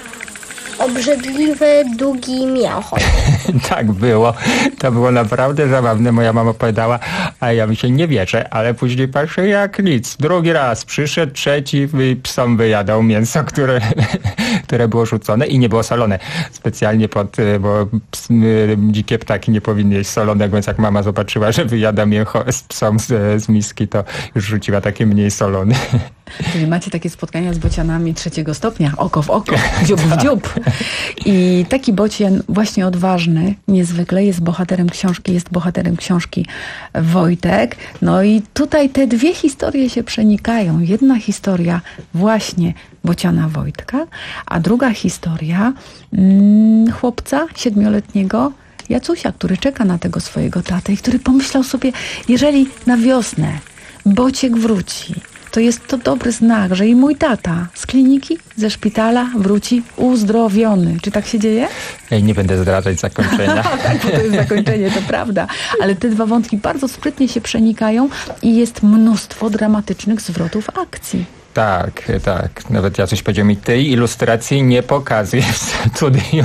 obrzydliwy, długi mięcho. Tak było. To było naprawdę zabawne. Moja mama opowiadała, a ja mi się nie wierzę, ale później patrzę jak nic. Drugi raz przyszedł, trzeci i psom wyjadał mięso, które, które było rzucone i nie było solone. Specjalnie pod, bo ps, dzikie ptaki nie powinny jeść solonego, więc jak mama zobaczyła, że wyjada mięcho z psom z, z miski, to już rzuciła takie mniej solone. Czyli macie takie spotkania z bocianami trzeciego stopnia, oko w oko, dziób w dziób. I taki bocian właśnie odważny, niezwykle, jest bohaterem książki, jest bohaterem książki Wojtek. No i tutaj te dwie historie się przenikają. Jedna historia właśnie bociana Wojtka, a druga historia mm, chłopca siedmioletniego, Jacusia, który czeka na tego swojego tatę i który pomyślał sobie, jeżeli na wiosnę Bociek wróci, to jest to dobry znak, że i mój tata z kliniki, ze szpitala wróci uzdrowiony. Czy tak się dzieje? Ja nie będę zdradzać zakończenia. Tak, bo to jest zakończenie, to prawda. Ale te dwa wątki bardzo sprytnie się przenikają i jest mnóstwo dramatycznych zwrotów akcji. Tak, tak. Nawet Jacuś powiedział mi, tej ilustracji nie pokazuję w studiu.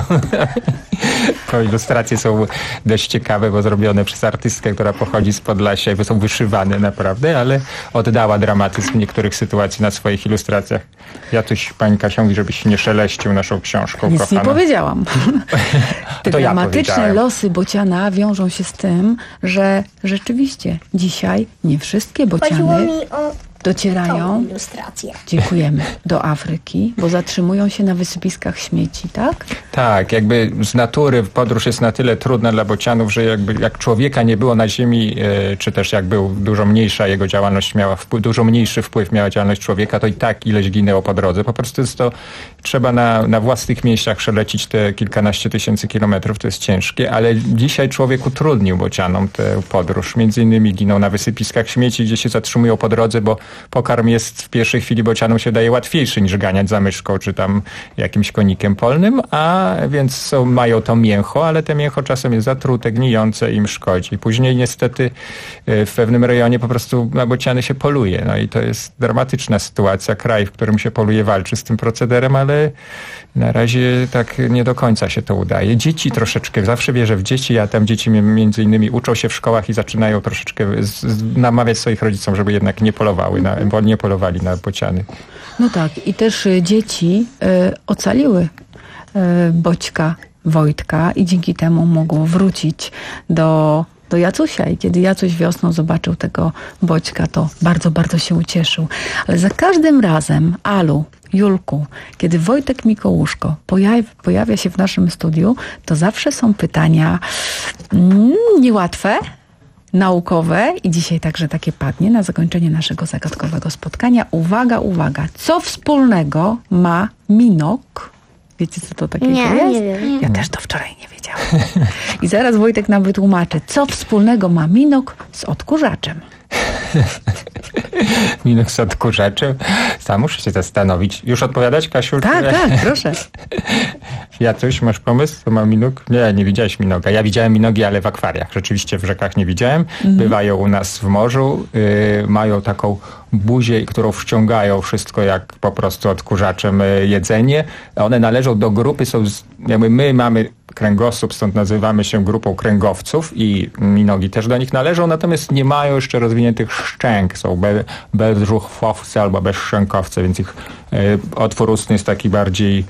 To ilustracje są dość ciekawe, bo zrobione przez artystkę, która pochodzi z Podlasia i są wyszywane naprawdę, ale oddała dramatyzm niektórych sytuacji na swoich ilustracjach. Jacuś, pani Kasia mówi, żebyś nie szeleścił naszą książką. Nic kochana. nie powiedziałam. Te to ja dramatyczne losy bociana wiążą się z tym, że rzeczywiście dzisiaj nie wszystkie bociany docierają, dziękujemy, do Afryki, bo zatrzymują się na wysypiskach śmieci, tak? Tak, jakby z natury podróż jest na tyle trudna dla bocianów, że jakby jak człowieka nie było na ziemi, e, czy też jak był dużo mniejsza jego działalność miała, wpływ, dużo mniejszy wpływ miała działalność człowieka, to i tak ileś ginęło po drodze. Po prostu jest to, trzeba na, na własnych mięśniach przelecić te kilkanaście tysięcy kilometrów, to jest ciężkie, ale dzisiaj człowiek utrudnił bocianom tę podróż. Między innymi giną na wysypiskach śmieci, gdzie się zatrzymują po drodze, bo pokarm jest w pierwszej chwili bocianom się daje łatwiejszy niż ganiać za myszką czy tam jakimś konikiem polnym, a więc są, mają to mięcho, ale te mięcho czasem jest zatrute, gnijące i im szkodzi. Później niestety w pewnym rejonie po prostu na bociany się poluje. No i to jest dramatyczna sytuacja. Kraj, w którym się poluje, walczy z tym procederem, ale na razie tak nie do końca się to udaje. Dzieci troszeczkę, zawsze wierzę w dzieci, a tam dzieci między innymi uczą się w szkołach i zaczynają troszeczkę z, z, namawiać swoich rodziców, żeby jednak nie polowały, na, bo nie polowali na bociany. No tak, i też dzieci y, ocaliły y, Boćka Wojtka i dzięki temu mogło wrócić do, do Jacusia. I kiedy Jacuś wiosną zobaczył tego Boćka, to bardzo, bardzo się ucieszył. Ale za każdym razem, Alu, Julku, kiedy Wojtek Mikołuszko pojawi, pojawia się w naszym studiu, to zawsze są pytania mm, niełatwe, naukowe i dzisiaj także takie padnie na zakończenie naszego zagadkowego spotkania. Uwaga, uwaga. Co wspólnego ma minok? Wiecie, co to takiego nie, jest? Nie wiem. Ja też to wczoraj nie wiedziałam. I zaraz Wojtek nam wytłumaczy, co wspólnego ma minok z odkurzaczem. Minok z odkurzaczem? Sam muszę się zastanowić. Już odpowiadać, Kasiu? Tak, tak, proszę. Jacuś, masz pomysł, co ma minok? Nie, nie widziałeś minoga. Ja widziałem minogi, ale w akwariach. Rzeczywiście w rzekach nie widziałem. Mhm. Bywają u nas w morzu. Yy, mają taką buzię, którą wciągają wszystko jak po prostu odkurzaczem yy, jedzenie. One należą do grupy, są z, jakby my mamy kręgosłup, stąd nazywamy się grupą kręgowców i minogi też do nich należą, natomiast nie mają jeszcze rozwiniętych szczęk. Są be, bezżuchwowce albo bezszczękowce, więc ich y, otwór ustny jest taki bardziej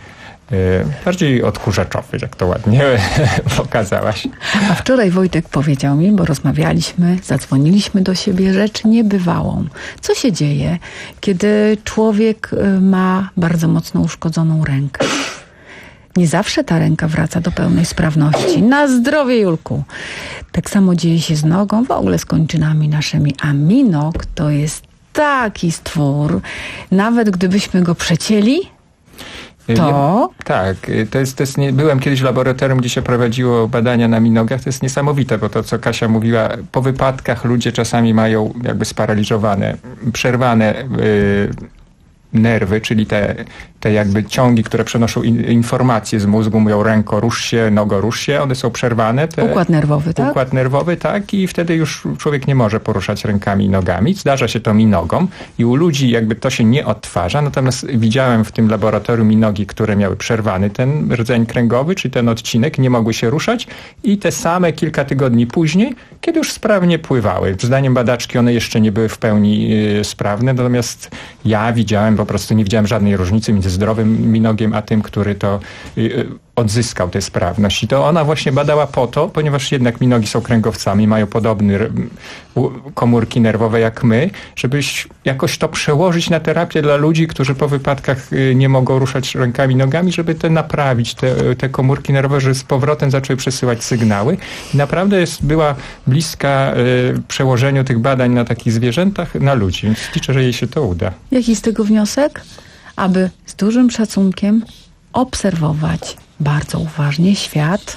bardziej odkurzaczowy, jak to ładnie pokazałaś. A wczoraj Wojtek powiedział mi, bo rozmawialiśmy, zadzwoniliśmy do siebie, rzecz niebywałą. Co się dzieje, kiedy człowiek ma bardzo mocno uszkodzoną rękę? Nie zawsze ta ręka wraca do pełnej sprawności. Na zdrowie, Julku. Tak samo dzieje się z nogą, w ogóle z kończynami naszymi. A minok to jest taki stwór, nawet gdybyśmy go przecięli, to... Ja, tak, to jest, to jest nie, byłem kiedyś w laboratorium, gdzie się prowadziło badania na minogach. To jest niesamowite, bo to, co Kasia mówiła, po wypadkach ludzie czasami mają jakby sparaliżowane, przerwane yy, nerwy, czyli te, te jakby ciągi, które przenoszą in, informacje z mózgu, mówią ręko rusz się, nogo rusz się, one są przerwane. Te, układ nerwowy, tak? Układ nerwowy, tak, i wtedy już człowiek nie może poruszać rękami i nogami. Zdarza się to minogom i u ludzi jakby to się nie odtwarza, natomiast widziałem w tym laboratorium minogi, które miały przerwany ten rdzeń kręgowy, czyli ten odcinek, nie mogły się ruszać i te same kilka tygodni później, kiedy już sprawnie pływały. Zdaniem badaczki one jeszcze nie były w pełni y, sprawne, natomiast ja widziałem, po prostu nie widziałem żadnej różnicy między zdrowym minogiem, a tym, który to y, odzyskał tę sprawność. I to ona właśnie badała po to, ponieważ jednak minogi są kręgowcami, mają podobne komórki nerwowe jak my, żeby jakoś to przełożyć na terapię dla ludzi, którzy po wypadkach nie mogą ruszać rękami, nogami, żeby te naprawić, te, te komórki nerwowe, żeby z powrotem zaczęły przesyłać sygnały. I naprawdę jest, była bliska y, przełożeniu tych badań na takich zwierzętach na ludzi, więc liczę, że jej się to uda. Jaki z tego wniosek? Aby z dużym szacunkiem obserwować bardzo uważnie świat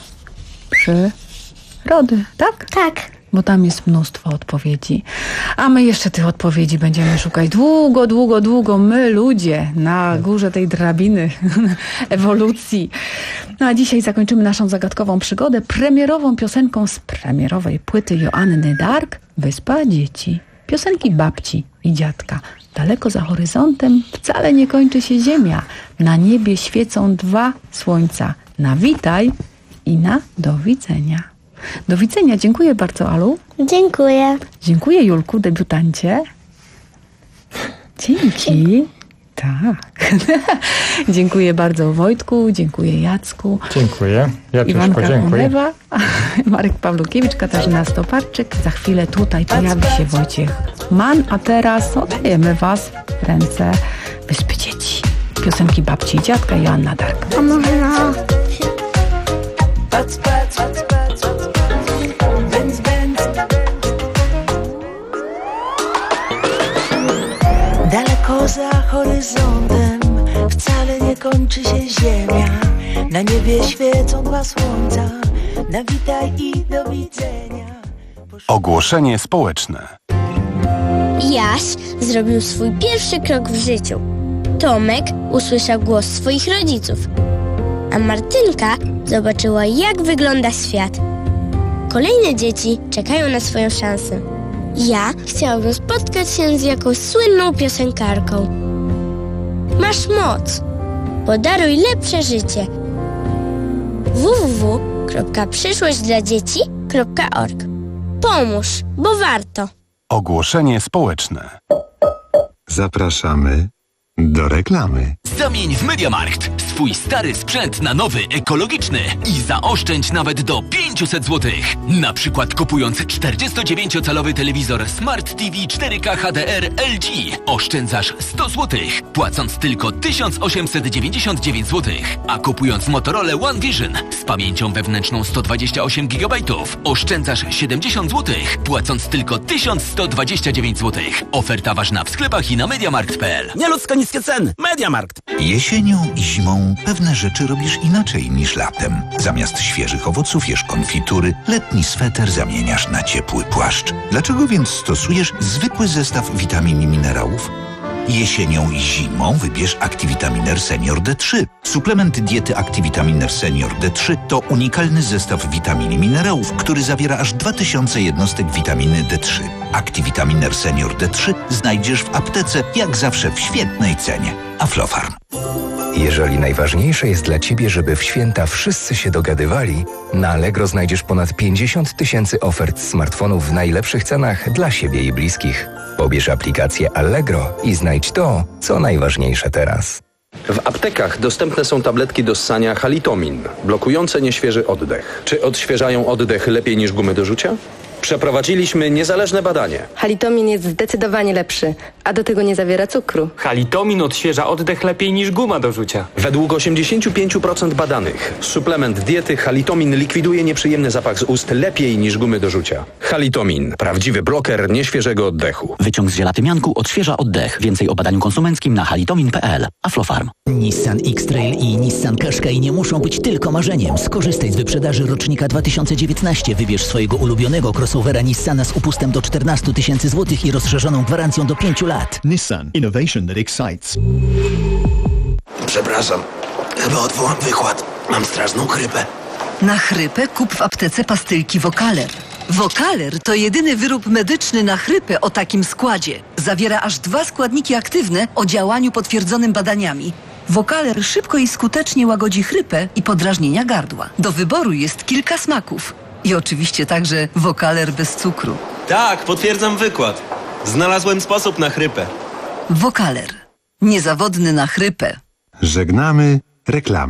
przyrody, tak? Tak. Bo tam jest mnóstwo odpowiedzi. A my jeszcze tych odpowiedzi będziemy szukać długo, długo, długo. My, ludzie, na górze tej drabiny ewolucji. No a dzisiaj zakończymy naszą zagadkową przygodę premierową piosenką z premierowej płyty Joanny Dark Wyspa Dzieci. Piosenki babci i dziadka. Daleko za horyzontem wcale nie kończy się ziemia. Na niebie świecą dwa słońca. Na witaj i na do widzenia. Do widzenia. Dziękuję bardzo, Alu. Dziękuję. Dziękuję, Julku, debiutancie. Dzięki. Tak. Dziękuję bardzo, Wojtku. Dziękuję, Jacku. Dziękuję. Ja Iwanka też podziękuję. Ulewa, Marek Pawlukiewicz, Katarzyna Stoparczyk. Za chwilę tutaj pojawi się Wojciech Mann, a teraz oddajemy was w ręce Wyspy Dzieci. Piosenki babci i dziadka Joanna Dark. A można... Daleko za horyzontem wcale nie kończy się ziemia. Na niebie świecą dwa słońca. Na witaj i do widzenia. Ogłoszenie społeczne. Jaś zrobił swój pierwszy krok w życiu. Tomek usłyszał głos swoich rodziców. A Martynka zobaczyła, jak wygląda świat. Kolejne dzieci czekają na swoją szansę. Ja chciałabym spotkać się z jakąś słynną piosenkarką. Masz moc. Podaruj lepsze życie. w w w kropka przyszłość dla dzieci kropka org. Pomóż, bo warto. Ogłoszenie społeczne. Zapraszamy do reklamy. Zamień w MediaMarkt swój stary sprzęt na nowy, ekologiczny i zaoszczędź nawet do pięćset złotych. Na przykład kupując czterdziestodziewięciocalowy telewizor Smart T V cztery K H D R L G oszczędzasz sto złotych, płacąc tylko tysiąc osiemset dziewięćdziesiąt dziewięć złotych. A kupując Motorola One Vision z pamięcią wewnętrzną sto dwadzieścia osiem gigabajtów oszczędzasz siedemdziesiąt złotych, płacąc tylko tysiąc sto dwadzieścia dziewięć złotych. Oferta ważna w sklepach i na mediamarkt kropka p l. Nieludzko niskie ceny. MediaMarkt. Jesienią i zimą pewne rzeczy robisz inaczej niż latem. Zamiast świeżych owoców jesz konfitury, letni sweter zamieniasz na ciepły płaszcz. Dlaczego więc stosujesz zwykły zestaw witamin i minerałów? Jesienią i zimą wybierz Activitaminer Senior D trzy. Suplement diety Activitaminer Senior D trzy to unikalny zestaw witamin i minerałów, który zawiera aż dwa tysiące jednostek witaminy D trzy. Activitaminer Senior D trzy znajdziesz w aptece, jak zawsze w świetnej cenie. Aflofarm. Jeżeli najważniejsze jest dla Ciebie, żeby w święta wszyscy się dogadywali, na Allegro znajdziesz ponad pięćdziesiąt tysięcy ofert smartfonów w najlepszych cenach dla siebie i bliskich. Pobierz aplikację Allegro i znajdź to, co najważniejsze teraz. W aptekach dostępne są tabletki do ssania Halitomin, blokujące nieświeży oddech. Czy odświeżają oddech lepiej niż gumy do rzucia? Przeprowadziliśmy niezależne badanie. Halitomin jest zdecydowanie lepszy, a do tego nie zawiera cukru. Halitomin odświeża oddech lepiej niż guma do rzucia. Według osiemdziesiąt pięć procent badanych suplement diety Halitomin likwiduje nieprzyjemny zapach z ust lepiej niż gumy do rzucia. Halitomin. Prawdziwy bloker nieświeżego oddechu. Wyciąg z zielatymianku odświeża oddech. Więcej o badaniu konsumenckim na halitomin kropka p l. Aflofarm. Nissan X-Trail i Nissan Qashqai nie muszą być tylko marzeniem. Skorzystaj z wyprzedaży rocznika dwa tysiące dziewiętnaście. Wybierz swojego ulubionego crossovera Nissana z upustem do czternaście tysięcy złotych i rozszerzoną gwarancją do pięciu lat. Nissan. Innovation that excites. Przepraszam, chyba odwołam wykład. Mam straszną chrypę. Na chrypę kup w aptece pastylki Vocaler. Vocaler to jedyny wyrób medyczny na chrypę o takim składzie. Zawiera aż dwa składniki aktywne o działaniu potwierdzonym badaniami. Vocaler szybko i skutecznie łagodzi chrypę i podrażnienia gardła. Do wyboru jest kilka smaków. I oczywiście także Vocaler bez cukru. Tak, potwierdzam wykład. Znalazłem sposób na chrypę. Vocaler. Niezawodny na chrypę. Żegnamy reklamy.